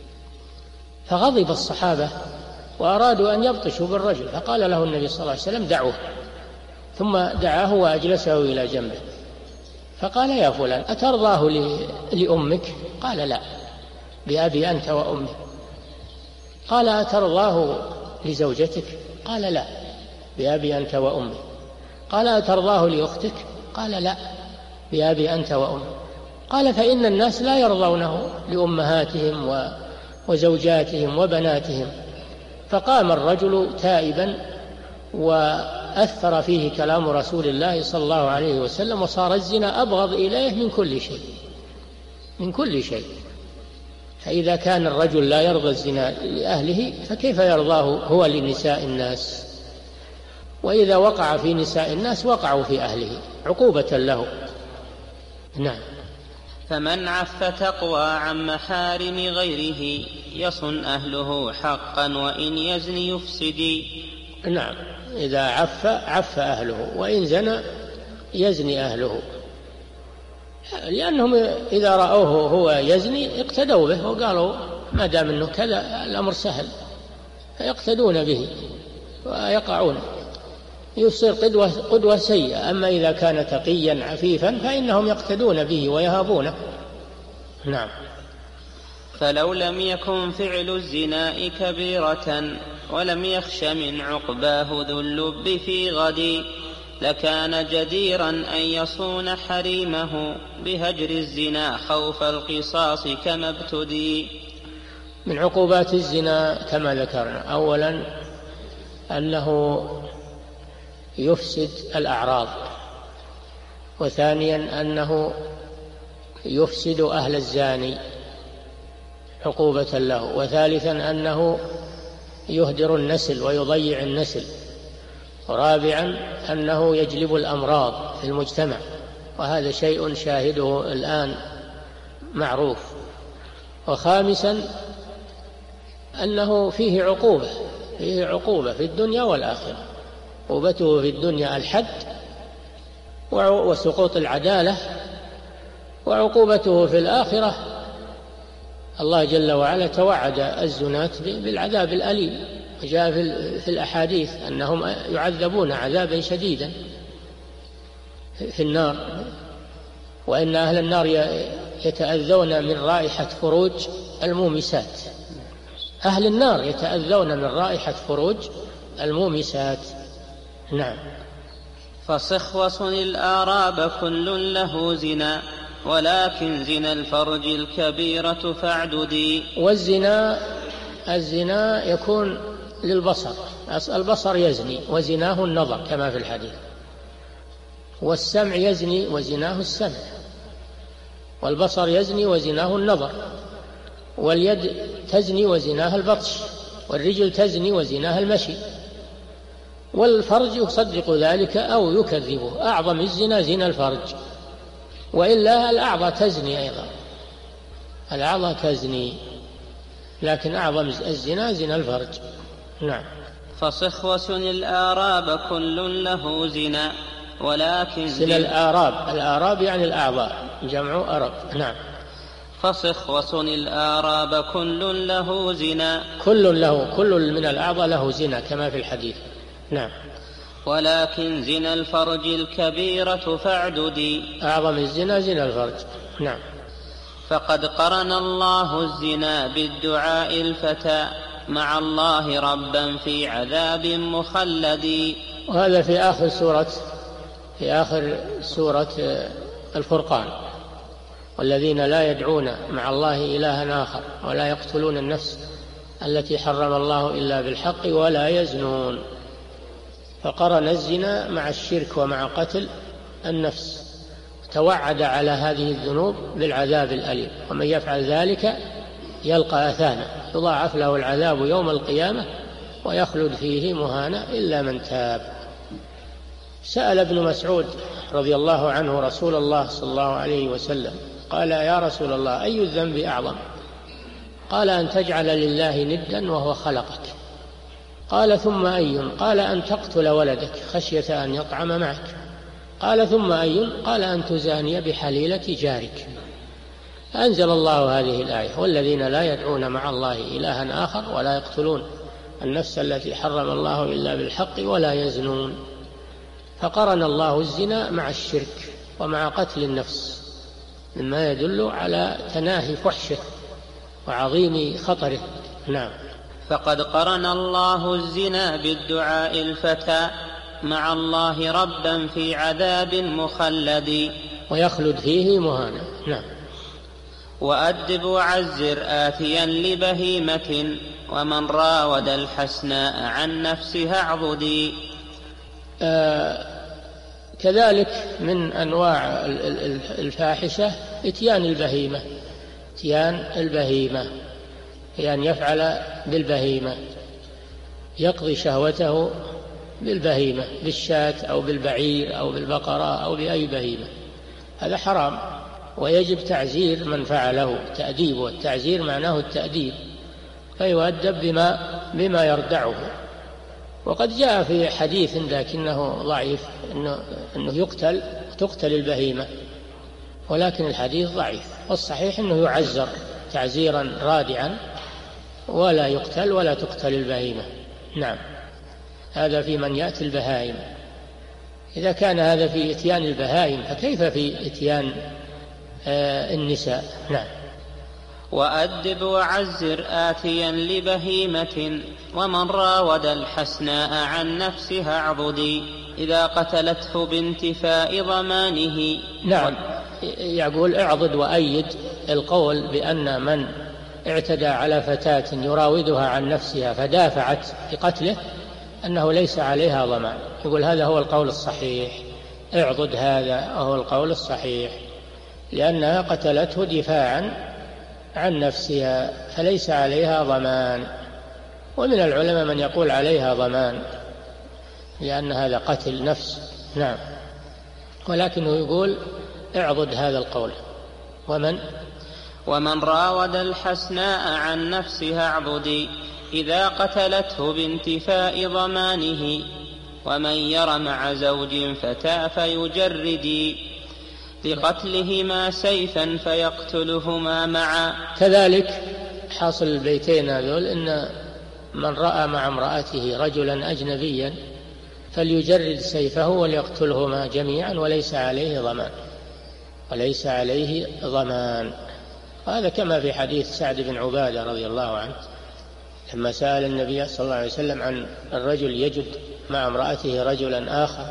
فغضب الصحابة وأرادوا أن يبطشوا بالرجل، فقال له النبي صلى الله عليه وسلم: دعوه. ثم دعاه وأجلسه إلى جنبه فقال: يا فلان، أترضاه لأمك؟ قال: لا، بأبي أنت وأمي. قال: أترضاه لزوجتك؟ قال: لا، بأبي أنت وأمي. قال: أترضاه لأختك؟ قال: لا، بأبي أنت وأمي. قال: فإن الناس لا يرضونه لأمهاتهم وزوجاتهم وبناتهم. فقام الرجل تائبا وأثر فيه كلام رسول الله صلى الله عليه وسلم، وصار الزنا أبغض إليه من كل شيء، من كل شيء. فإذا كان الرجل لا يرضى الزنا لأهله فكيف يرضاه هو لنساء الناس؟ وإذا وقع في نساء الناس وقعوا في أهله، عقوبة له. نعم. فمن عف تقوى عن محارم غيره يصن أهله حقا وإن يزني يفسدي. نعم، إذا عف أهله، وإن زنى يزني أهله، لأنهم إذا رأوه هو يزني اقتدوا به وقالوا ما دام أنه كذا الأمر سهل، فيقتدون به ويقعون، يصير قدوة سيئة. أما إذا كان تقيا عفيفا فإنهم يقتدون به ويهابونه. نعم. فلو لم يكن فعل الزنا كبيرة ولم يخش من عقباه ذو اللب في غد لكان جديرا أن يصون حريمه بهجر الزنا خوف القصاص كما ابتدي. من عقوبات الزنا كما ذكرنا أولا أنه يفسد الأعراض، وثانيا أنه يفسد أهل الزاني عقوبة له، وثالثا أنه يهدر النسل ويضيع النسل، ورابعا أنه يجلب الأمراض في المجتمع، وهذا شيء شاهده الآن معروف، وخامسا أنه فيه عقوبة في الدنيا والآخرة. عقوبته في الدنيا الحد وسقوط العدالة، وعقوبته في الآخرة الله جل وعلا توعد الزناة بالعذاب الأليم، وجاء في الأحاديث أنهم يعذبون عذابا شديدا في النار، وإن أهل النار يتأذون من رائحة فروج المومسات. أهل النار يتأذون من رائحة فروج المومسات. نعم. فصخوص الآراب كل له زنا ولكن زنا الفرج الكبيرة فاعددي. الزنا يكون للبصر، البصر يزني وزناه النظر كما في الحديث، والسمع يزني وزناه السمع، والبصر يزني وزناه النظر، واليد تزني وزناها البطش، والرجل تزني وزناها المشي، والفرج يصدق ذلك أو يكذبه. أعظم الزنا زنا الفرج، وإلا الأعضاء تزني أيضا، الأعضاء تزني، لكن أعظم الزنا زنا الفرج. نعم. فصخوس الآراب كل له زنا ولكن زنا الآراب يعني الأعضاء، جمع أرب. نعم. فصخوس الآراب كل له زنا، كل من الأعضاء له زنا كما في الحديث. نعم. ولكن زنا الفرج الكبيرة فاعددي. أعظم الزنا زنا الفرج. نعم. فقد قرن الله الزنا بالدعاء الفتى مع الله ربا في عذاب مخلد. وهذا في آخر سورة الفرقان: والذين لا يدعون مع الله إلها آخر ولا يقتلون النفس التي حرم الله إلا بالحق ولا يزنون. فقرن الزنا مع الشرك ومع قتل النفس، توعد على هذه الذنوب بالعذاب الأليم، ومن يفعل ذلك يلقى أثاما يضاعف له العذاب يوم القيامة ويخلد فيه مهانا إلا من تاب. سأل ابن مسعود رضي الله عنه رسول الله صلى الله عليه وسلم قال: يا رسول الله، أي الذنب أعظم؟ قال: أن تجعل لله ندا وهو خلقك. قال: ثم أي؟ قال: أن تقتل ولدك خشية أن يطعم معك. قال: ثم أي؟ قال: أن تزاني بحليلة جارك. أنزل الله هذه الآية: والذين لا يدعون مع الله إلها آخر ولا يقتلون النفس التي حرم الله إلا بالحق ولا يزنون. فقرن الله الزنا مع الشرك ومع قتل النفس، مما يدل على تناهي فحشه وعظيم خطره. نعم. فقد قرن الله الزنا بالدعاء الفتى مع الله ربا في عذاب مخلد، ويخلد فيه مهانا. نعم. وأدب وعزر آتيا لبهيمة ومن راود الحسناء عن نفسها اعضدي. كذلك من أنواع الفاحشة إتيان البهيمة، يعني يفعل بالبهيمة، يقضي شهوته بالبهيمة، بالشاة أو بالبعير أو بالبقرة أو بأي بهيمة. هذا حرام، ويجب تعزير من فعله، تأديب، والتعزير معناه التأديب، فيؤدب بما يردعه. وقد جاء في حديث لكنه ضعيف أنه تقتل البهيمة، ولكن الحديث ضعيف، والصحيح أنه يعزر تعزيرا رادعا ولا يقتل ولا تقتل البهيمة. نعم. هذا في من يأتي البهائم. إذا كان هذا في إتيان البهائم فكيف في إتيان النساء؟ نعم. وأدب وعزر آتيا لبهيمة، ومن راود الحسناء عن نفسها اعضدي، إذا قتلته بانتفاء ضمانه. نعم، يقول اعضد وأيد القول بأن من اعتدى على فتاة يراودها عن نفسها فدافعت بقتله أنه ليس عليها ضمان. يقول هذا هو القول الصحيح، اعضد هذا هو القول الصحيح، لأنها قتلته دفاعا عن نفسها فليس عليها ضمان. ومن العلماء من يقول عليها ضمان لأن هذا قتل نفس. نعم، ولكنه يقول اعضد هذا القول. ومن راود الحسناء عن نفسها اعضدي، إذا قتلته بانتفاء ضمانه، ومن ير مع زوج فتى فيجردي، لقتلهما سيفا فيقتلهما معا. كذلك حاصل البيتين هذول إن من رأى مع امرأته رجلا أجنبيا فليجرد سيفه وليقتلهما جميعا وليس عليه ضمان. هذا كما في حديث سعد بن عبادة رضي الله عنه لما سأل النبي صلى الله عليه وسلم عن الرجل يجد مع امرأته رجلا آخر،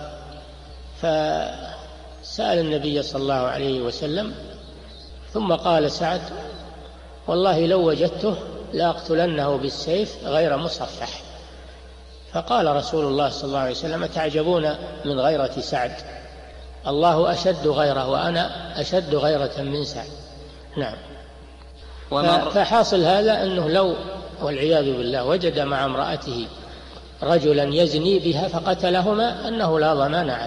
فسأل النبي صلى الله عليه وسلم ثم قال سعد والله لو وجدته لأقتلنه بالسيف غير مصفح. فقال رسول الله صلى الله عليه وسلم تعجبون من غيرة سعد، الله أشد غيره وأنا أشد غيرة من سعد. نعم، فحاصل هذا أنه لو والعياذ بالله وجد مع امرأته رجلا يزني بها فقتلهما أنه لا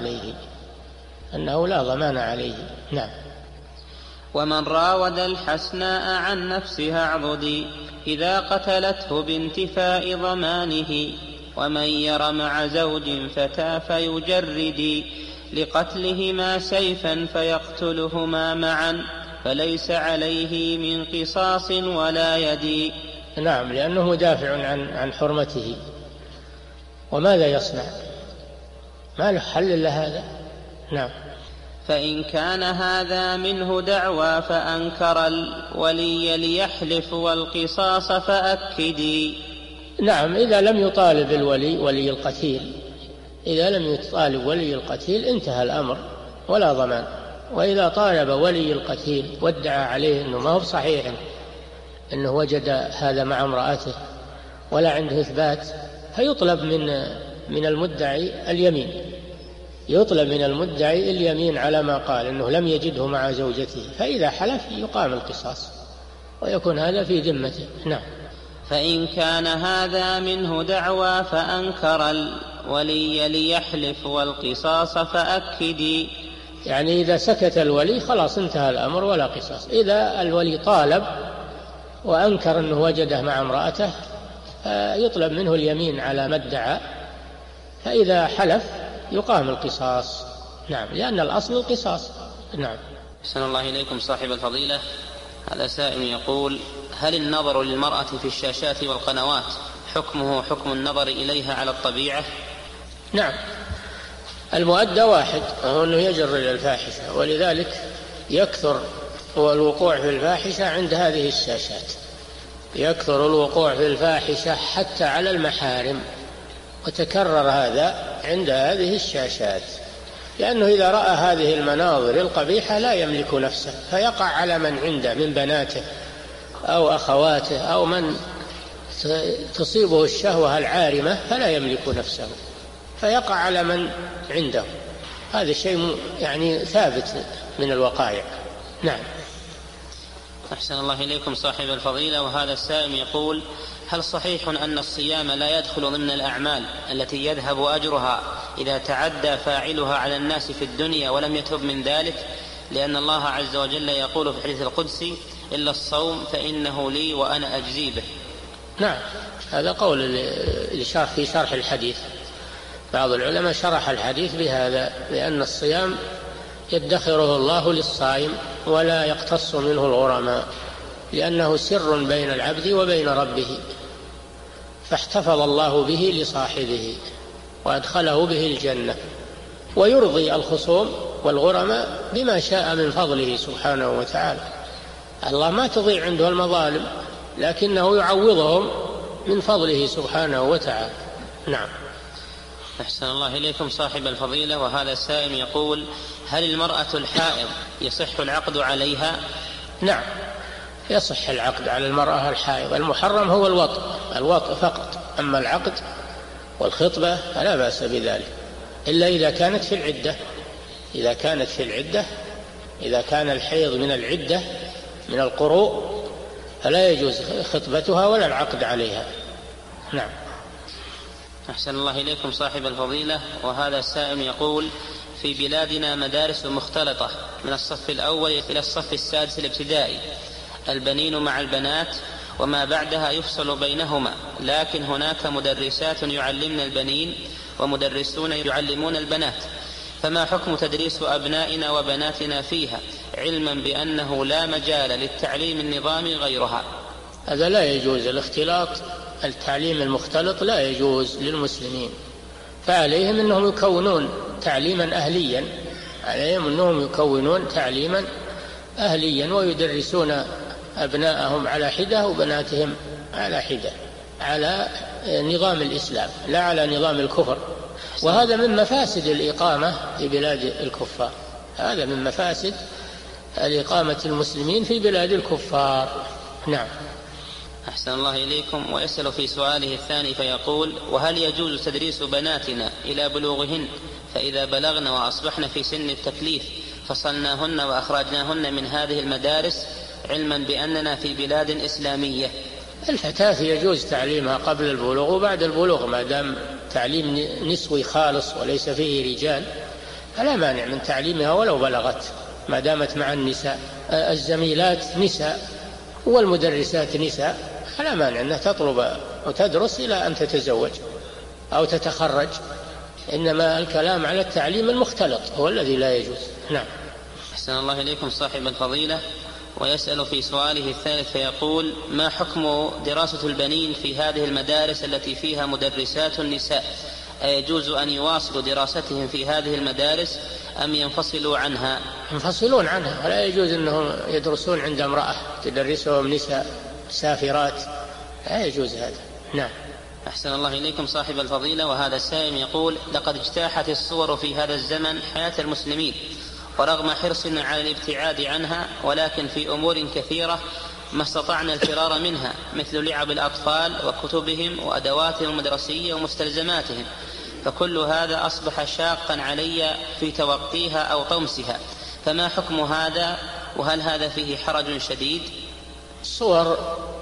ضمان عليه. نعم. ومن راود الحسناء عن نفسها اعضدي، إذا قتلته بانتفاء ضمانه، ومن ير مع زوج فتى فيجردي، لقتلهما سيفا فيقتلهما معا، فليس عليه من قصاص ولا يدي. نعم، لأنه مدافع عن حرمته، وماذا يصنع؟ ما له حل إلا هذا. نعم. فإن كان هذا منه دعوى فأنكر الولي ليحلف والقصاص فأكدي. نعم، إذا لم يطالب الولي ولي القتيل انتهى الأمر ولا ضمان. وإذا طالب ولي القتيل وادعى عليه أنه ما هو صحيح أنه وجد هذا مع امرأته ولا عنده إثبات، فيطلب من المدعي اليمين على ما قال أنه لم يجده مع زوجته، فإذا حلف يقام القصاص ويكون هذا في ذمته. نعم. فإن كان هذا منه دعوى فأنكر الولي ليحلف والقصاص فأكدي. يعني إذا سكت الولي خلاص انتهى الأمر ولا قصاص. إذا الولي طالب وأنكر أنه وجده مع امرأته يطلب منه اليمين على ما ادعى، فإذا حلف يقام القصاص. نعم، لأن الأصل القصاص. نعم. أحسن الله إليكم صاحب الفضيلة. هذا سائل يقول: هل النظر للمرأة في الشاشات والقنوات حكمه حكم النظر إليها على الطبيعة؟ نعم، المؤدى واحد، وهو أنه يجر إلى الفاحشة، ولذلك يكثر الوقوع في الفاحشة عند هذه الشاشات، يكثر الوقوع في الفاحشة حتى على المحارم، وتكرر هذا عند هذه الشاشات، لأنه إذا رأى هذه المناظر القبيحة لا يملك نفسه، فيقع على من عنده من بناته أو أخواته أو من تصيبه الشهوة العارمة فلا يملك نفسه، فيقع على من عنده. هذا شيء يعني ثابت من الوقائع. نعم. أحسن الله إليكم صاحب الفضيلة. وهذا السائل يقول: هل صحيح أن الصيام لا يدخل ضمن الأعمال التي يذهب أجرها إذا تعدى فاعلها على الناس في الدنيا ولم يتب من ذلك، لأن الله عز وجل يقول في الحديث القدسي: إلا الصوم فإنه لي وأنا أجزي به؟ نعم، هذا قول في شرح الحديث. بعض العلماء شرح الحديث بهذا، لأن الصيام يدخره الله للصائم ولا يقتص منه الغرماء، لأنه سر بين العبد وبين ربه، فاحتفظ الله به لصاحبه وأدخله به الجنة، ويرضي الخصوم والغرماء بما شاء من فضله سبحانه وتعالى. الله ما تضيع عنده المظالم، لكنه يعوضهم من فضله سبحانه وتعالى. نعم. أحسن الله إليكم صاحب الفضيلة، وهذا السائل يقول: هل المرأة الحائض يصح العقد عليها؟ نعم، يصح العقد على المرأة الحائض. المحرم هو الوطء فقط، أما العقد والخطبة فلا بأس بذلك، إلا إذا كانت في العدة. إذا كان الحيض من العدة من القروء فلا يجوز خطبتها ولا العقد عليها. نعم. أحسن الله إليكم صاحب الفضيلة، وهذا السائل يقول: في بلادنا مدارس مختلطة من الصف الأول إلى الصف السادس الابتدائي، البنين مع البنات وما بعدها يفصل بينهما، لكن هناك مدرسات يعلمن البنين ومدرسون يعلمون البنات، فما حكم تدريس أبنائنا وبناتنا فيها، علما بأنه لا مجال للتعليم النظامي غيرها؟ هذا لا يجوز، الاختلاط، التعليم المختلط لا يجوز للمسلمين، فعليهم أنهم يكونون تعليما أهليا ويدرسون أبناءهم على حدة وبناتهم على حدة، على نظام الإسلام لا على نظام الكفر. وهذا من مفاسد الإقامة في بلاد الكفار، هذا من مفاسد الإقامة المسلمين في بلاد الكفار. نعم. أحسن الله إليكم. ويسأل في سؤاله الثاني فيقول: وهل يجوز تدريس بناتنا إلى بلوغهن، فإذا بلغن وأصبحن في سن التكليف فصلناهن وأخرجناهن من هذه المدارس، علما بأننا في بلاد إسلامية؟ الفتاة يجوز تعليمها قبل البلوغ وبعد البلوغ، ما دام تعليم نسوي خالص وليس فيه رجال فلا مانع من تعليمها ولو بلغت، ما دامت مع النساء. الزميلات نساء والمدرسات نساء، فلا مانع أنها تطلب وتدرس إلى أن تتزوج أو تتخرج، إنما الكلام على التعليم المختلط هو الذي لا يجوز. نعم. أحسن الله إليكم صاحب الفضيلة. ويسأل في سؤاله الثالث فيقول: ما حكم دراسة البنين في هذه المدارس التي فيها مدرسات النساء؟ أيجوز أن يواصلوا دراستهم في هذه المدارس أم ينفصلوا عنها؟ ينفصلون عنها، ولا يجوز أنهم يدرسون عند امرأة تدرسهم نساء سافرات، لا يجوز هذا. نعم. أحسن الله إليكم صاحب الفضيلة، وهذا السائل يقول: لقد اجتاحت الصور في هذا الزمن حياة المسلمين، ورغم حرصنا على الابتعاد عنها، ولكن في أمور كثيرة ما استطعنا الفرار منها، مثل لعب الأطفال وكتبهم وأدواتهم المدرسية ومستلزماتهم، فكل هذا أصبح شاقا علي في توقيها أو طمسها، فما حكم هذا، وهل هذا فيه حرج شديد؟ صور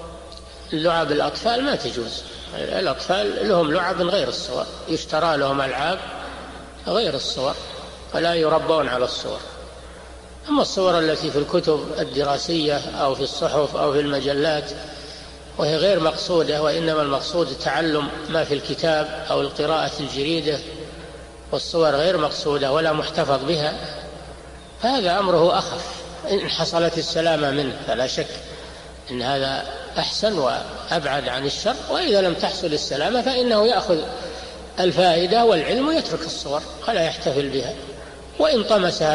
لعب الأطفال ما تجوز، الأطفال لهم لعب غير الصور، يشترى لهم ألعاب غير الصور ولا يربون على الصور. أما الصور التي في الكتب الدراسية أو في الصحف أو في المجلات وهي غير مقصودة، وإنما المقصود تعلم ما في الكتاب أو القراءة الجريدة، والصور غير مقصودة ولا محتفظ بها، فهذا أمره أخف. إن حصلت السلامة منه فلا شك إن هذا أحسن وأبعد عن الشر، وإذا لم تحصل السلامة فإنه يأخذ الفائدة والعلم ويترك الصور ولا يحتفل بها. وإن طمسها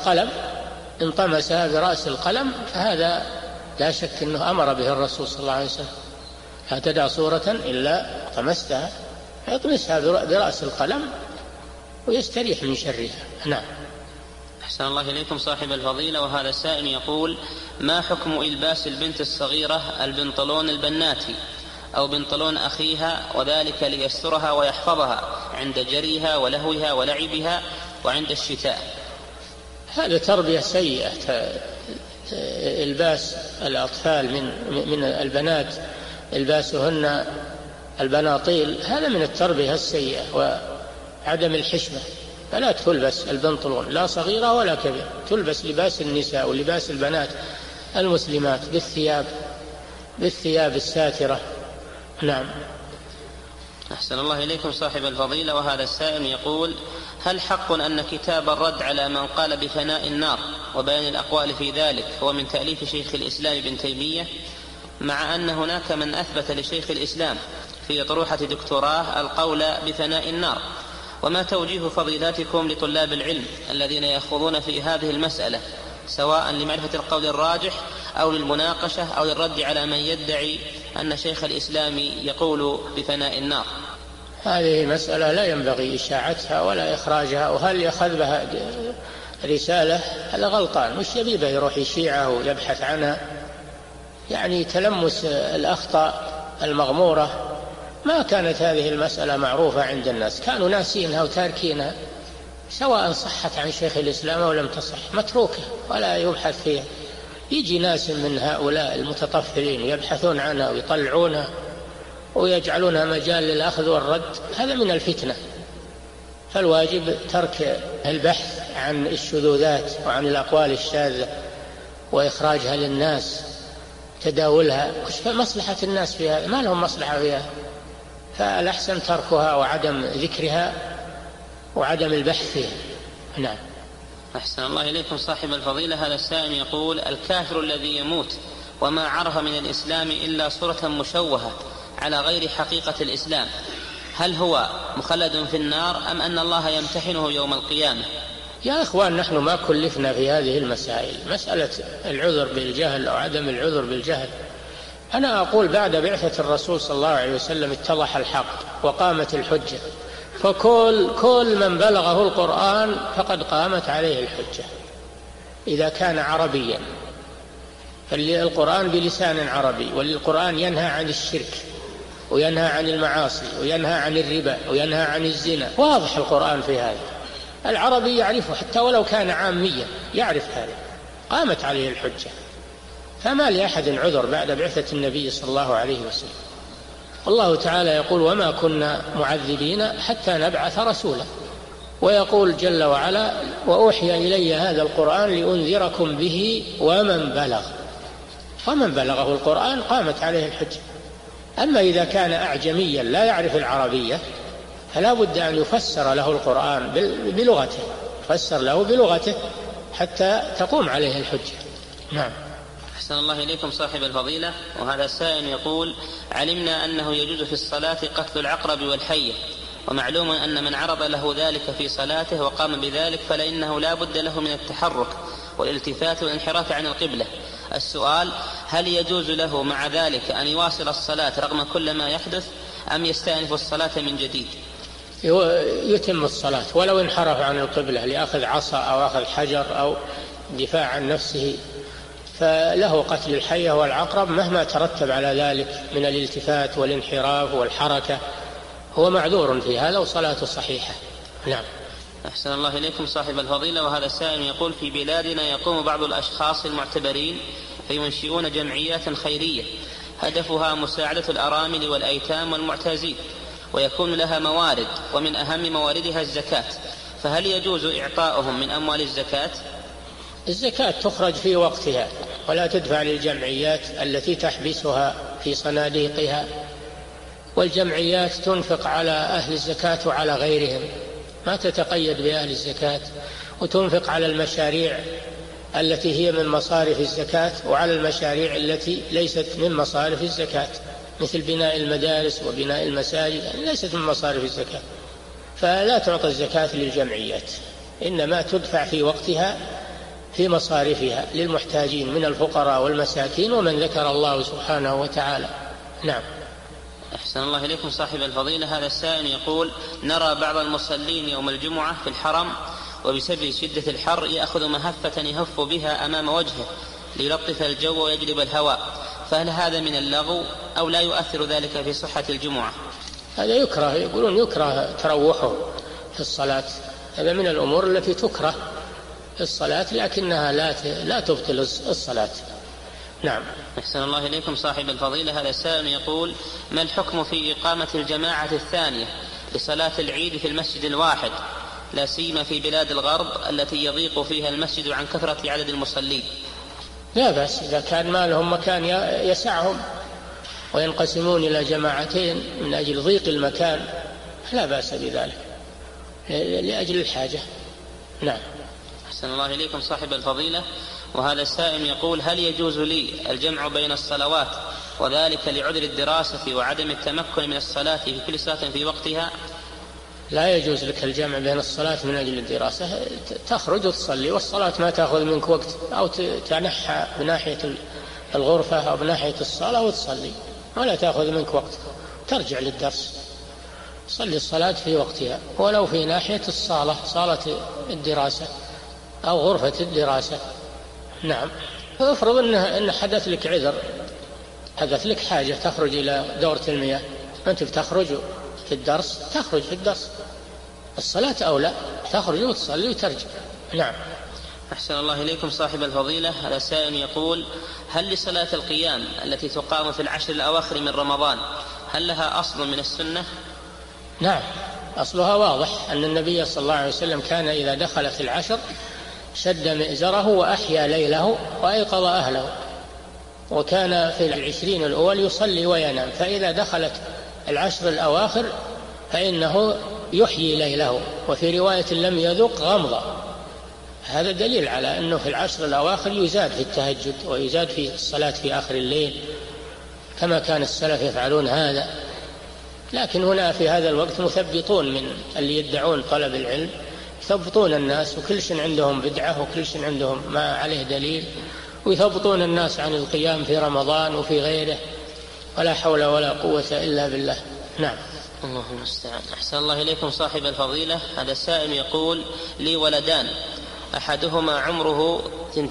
برأس القلم فهذا لا شك أنه أمر به الرسول صلى الله عليه وسلم: لا تدع صورة إلا طمستها، فيطمسها برأس القلم ويستريح من شرها. نعم. أحسن الله إليكم صاحب الفضيلة، وهذا السائل يقول: ما حكم إلباس البنت الصغيرة البنطلون البناتي أو بنطلون أخيها، وذلك ليسترها ويحفظها عند جريها ولهوها ولعبها وعند الشتاء؟ هذا تربية سيئة، إلباس الأطفال من البنات إلباسهن البناطيل، هذا من التربية السيئة وعدم الحشمة. فلا تلبس البنطلون لا صغيرة ولا كبيرة، تلبس لباس النساء ولباس البنات المسلمات بالثياب الساترة. نعم. أحسن الله إليكم صاحب الفضيلة، وهذا السائل يقول: هل حق أن كتاب الرد على من قال بفناء النار وبيان الأقوال في ذلك هو من تأليف شيخ الإسلام ابن تيمية، مع أن هناك من أثبت لشيخ الإسلام في أطروحة دكتوراه القول بفناء النار؟ وما توجيه فضيلاتكم لطلاب العلم الذين يخوضون في هذه المسألة، سواء لمعرفة القول الراجح أو للمناقشة أو للرد على من يدعي أن شيخ الإسلام يقول بفناء النار؟ هذه مسألة لا ينبغي إشاعتها ولا إخراجها، وهل يأخذ بها رسالة هذا غلطان، مش يبيبه يروح يشيعه ويبحث عنها، يعني تلمس الأخطاء المغمورة. ما كانت هذه المسألة معروفة عند الناس، كانوا ناسينها وتاركينها، سواء صحت عن شيخ الإسلام أو لم تصح متروكة ولا يبحث فيها. يجي ناس من هؤلاء المتطفلين يبحثون عنها ويطلعونها ويجعلونها مجال للأخذ والرد، هذا من الفتنة. فالواجب ترك البحث عن الشذوذات وعن الأقوال الشاذة وإخراجها للناس، تداولها. وش مصلحة الناس في هذا؟ ما لهم مصلحة فيها، فالأحسن تركها وعدم ذكرها وعدم البحث فيها. نعم. أحسن الله إليكم صاحب الفضيلة. هذا السائل يقول: الكافر الذي يموت وما عرف من الإسلام إلا صورة مشوهة على غير حقيقة الإسلام، هل هو مخلد في النار أم أن الله يمتحنه يوم القيامة؟ يا إخوان، نحن ما كلفنا في هذه المسائل، مسألة العذر بالجهل أو عدم العذر بالجهل. أنا أقول بعد بعثة الرسول صلى الله عليه وسلم اتضح الحق وقامت الحجة، فكل من بلغه القرآن فقد قامت عليه الحجة إذا كان عربيا، فالقرآن بلسان عربي، والقرآن ينهى عن الشرك وينهى عن المعاصي وينهى عن الربا وينهى عن الزنا، واضح القرآن في هذا، العربي يعرفه حتى ولو كان عاميا يعرف هذا، قامت عليه الحجة. فما لأحد عذر بعد بعثة النبي صلى الله عليه وسلم. الله تعالى يقول: وما كنا معذبين حتى نبعث رسولا، ويقول جل وعلا: وأوحي إلي هذا القرآن لأنذركم به ومن بلغ. ومن بلغه القرآن قامت عليه الحجة. أما إذا كان أعجميا لا يعرف العربية فلا بد أن يفسر له القرآن بلغته، يفسر له بلغته حتى تقوم عليه الحجة. نعم. أحسن الله إليكم صاحب الفضيلة. وهذا السائل يقول: علمنا أنه يجوز في الصلاة قتل العقرب والحية، ومعلوم أن من عرض له ذلك في صلاته وقام بذلك فإنه لا بد له من التحرك والالتفات والانحراف عن القبلة. السؤال: هل يجوز له مع ذلك أن يواصل الصلاة رغم كل ما يحدث أم يستأنف الصلاة من جديد؟ يتم الصلاة ولو انحرف عن القبلة لأخذ عصا أو أخذ حجر أو دفاع عن نفسه، فله قتل الحية والعقرب مهما ترتب على ذلك من الالتفات والانحراف والحركة، هو معذور في هذا وصلاته صحيحة. نعم. أحسن الله إليكم صاحب الفضيلة. وهذا السائل يقول: في بلادنا يقوم بعض الأشخاص المعتبرين فينشئون جمعيات خيرية هدفها مساعدة الأرامل والأيتام والمعتازين، ويكون لها موارد، ومن أهم مواردها الزكاة، فهل يجوز إعطاؤهم من أموال الزكاة؟ الزكاة تخرج في وقتها ولا تدفع للجمعيات التي تحبسها في صناديقها، والجمعيات تنفق على أهل الزكاة وعلى غيرهم، ما تتقيد بأهل الزكاة، وتنفق على المشاريع التي هي من مصارف الزكاة وعلى المشاريع التي ليست من مصارف الزكاة، مثل بناء المدارس وبناء المساجد، ليست من مصارف الزكاة، فلا تعطى الزكاة للجمعيات، إنما تدفع في وقتها في مصارفها للمحتاجين من الفقراء والمساكين ومن ذكر الله سبحانه وتعالى. نعم. أحسن الله إليكم صاحب الفضيلة. هذا السائل يقول: نرى بعض المصلين يوم الجمعة في الحرم وبسبب شدة الحر يأخذ مهفة يهف بها أمام وجهه ليلطف الجو ويجلب الهواء، فهل هذا من اللغو أو لا يؤثر ذلك في صحة الجمعة؟ هذا يكره، يقولون يكره تروحه في الصلاة، هذا من الأمور التي تكره في الصلاة لكنها لا تبطل الصلاة. نعم. أحسن الله إليكم صاحب الفضيلة. هذا السائل يقول: ما الحكم في إقامة الجماعة الثانية لصلاة العيد في المسجد الواحد، لا سيما في بلاد الغرب التي يضيق فيها المسجد عن كثرة عدد المصلين؟ لا بأس إذا كان ما لهم مكان يسعهم وينقسمون إلى جماعتين من أجل ضيق المكان، لا بأس بذلك لأجل الحاجة. نعم. أحسن الله إليكم صاحب الفضيلة. وهذا السائل يقول: هل يجوز لي الجمع بين الصلوات وذلك لعذر الدراسة وعدم التمكن من الصلاة في كل صلاة في وقتها؟ لا يجوز لك الجمع بين الصلاة من أجل الدراسة، تخرج وتصلي والصلاة ما تأخذ منك وقت، أو تنحى بناحية الغرفة أو بناحية الصلاة وتصلي، ولا تأخذ منك وقت، ترجع للدرس، صلي الصلاة في وقتها، ولو في ناحية الصالة، صالة الدراسة أو غرفة الدراسة. نعم. افرض أن حدث لك عذر، حدث لك حاجة تخرج إلى دورة المياه، أنت بتخرج في الدرس، تخرج في الدرس، الصلاة أولى، تخرج وتصلي وترجع. نعم. أحسن الله إليكم صاحب الفضيلة. هذا سائل يقول: هل لصلاة القيام التي تقام في العشر الأواخر من رمضان هل لها أصل من السنة؟ نعم، أصلها واضح، أن النبي صلى الله عليه وسلم كان إذا دخلت العشر شد مئزره وأحيا ليله وأيقظ أهله، وكان في 20 الأول يصلي وينام، فإذا دخلت العشر الأواخر فإنه يحيي ليله، وفي رواية لم يذق غمضة. هذا دليل على أنه في العشر الأواخر يزاد في التهجد ويزاد في الصلاة في آخر الليل كما كان السلف يفعلون هذا. لكن هنا في هذا الوقت مثبطون من اللي يدعون طلب العلم، يثبطون الناس، وكل شيء عندهم بدعة وكل شيء عندهم ما عليه دليل، ويثبطون الناس عن القيام في رمضان وفي غيره، ولا حول ولا قوة إلا بالله. نعم. الله المستعان. أحسن الله إليكم صاحب الفضيلة. هذا السائل يقول: لي ولدان، أحدهما عمره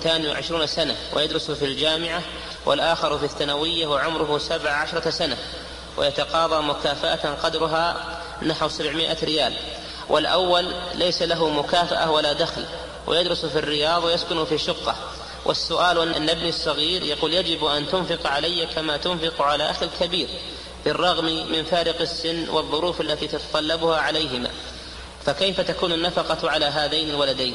22 سنة ويدرس في الجامعة، والآخر في الثانوية وعمره 17 سنة ويتقاضى مكافأة قدرها نحو 700 ريال، والأول ليس له مكافأة ولا دخل ويدرس في الرياض ويسكن في شقة. والسؤال أن ابني الصغير يقول: يجب أن تنفق علي كما تنفق على أخي الكبير بالرغم من فارق السن والظروف التي تتطلبها عليهما، فكيف تكون النفقة على هذين الولدين؟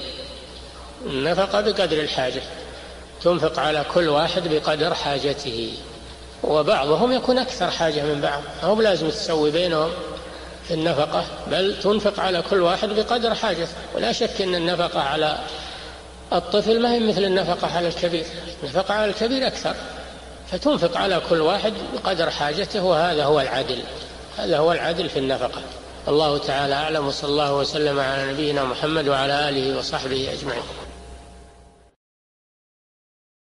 النفقة بقدر الحاجة، تنفق على كل واحد بقدر حاجته، وبعضهم يكون أكثر حاجة من بعض، هو لازم تسوي بينهم في النفقة، بل تنفق على كل واحد بقدر حاجته. ولا شك أن النفقة على الطفل ما هي مثل النفقة على الكبير، النفقة على الكبير أكثر، فتنفق على كل واحد بقدر حاجته، وهذا هو العدل، هذا هو العدل في النفقة. الله تعالى أعلم، وصلى الله وسلم على نبينا محمد وعلى آله وصحبه أجمعين.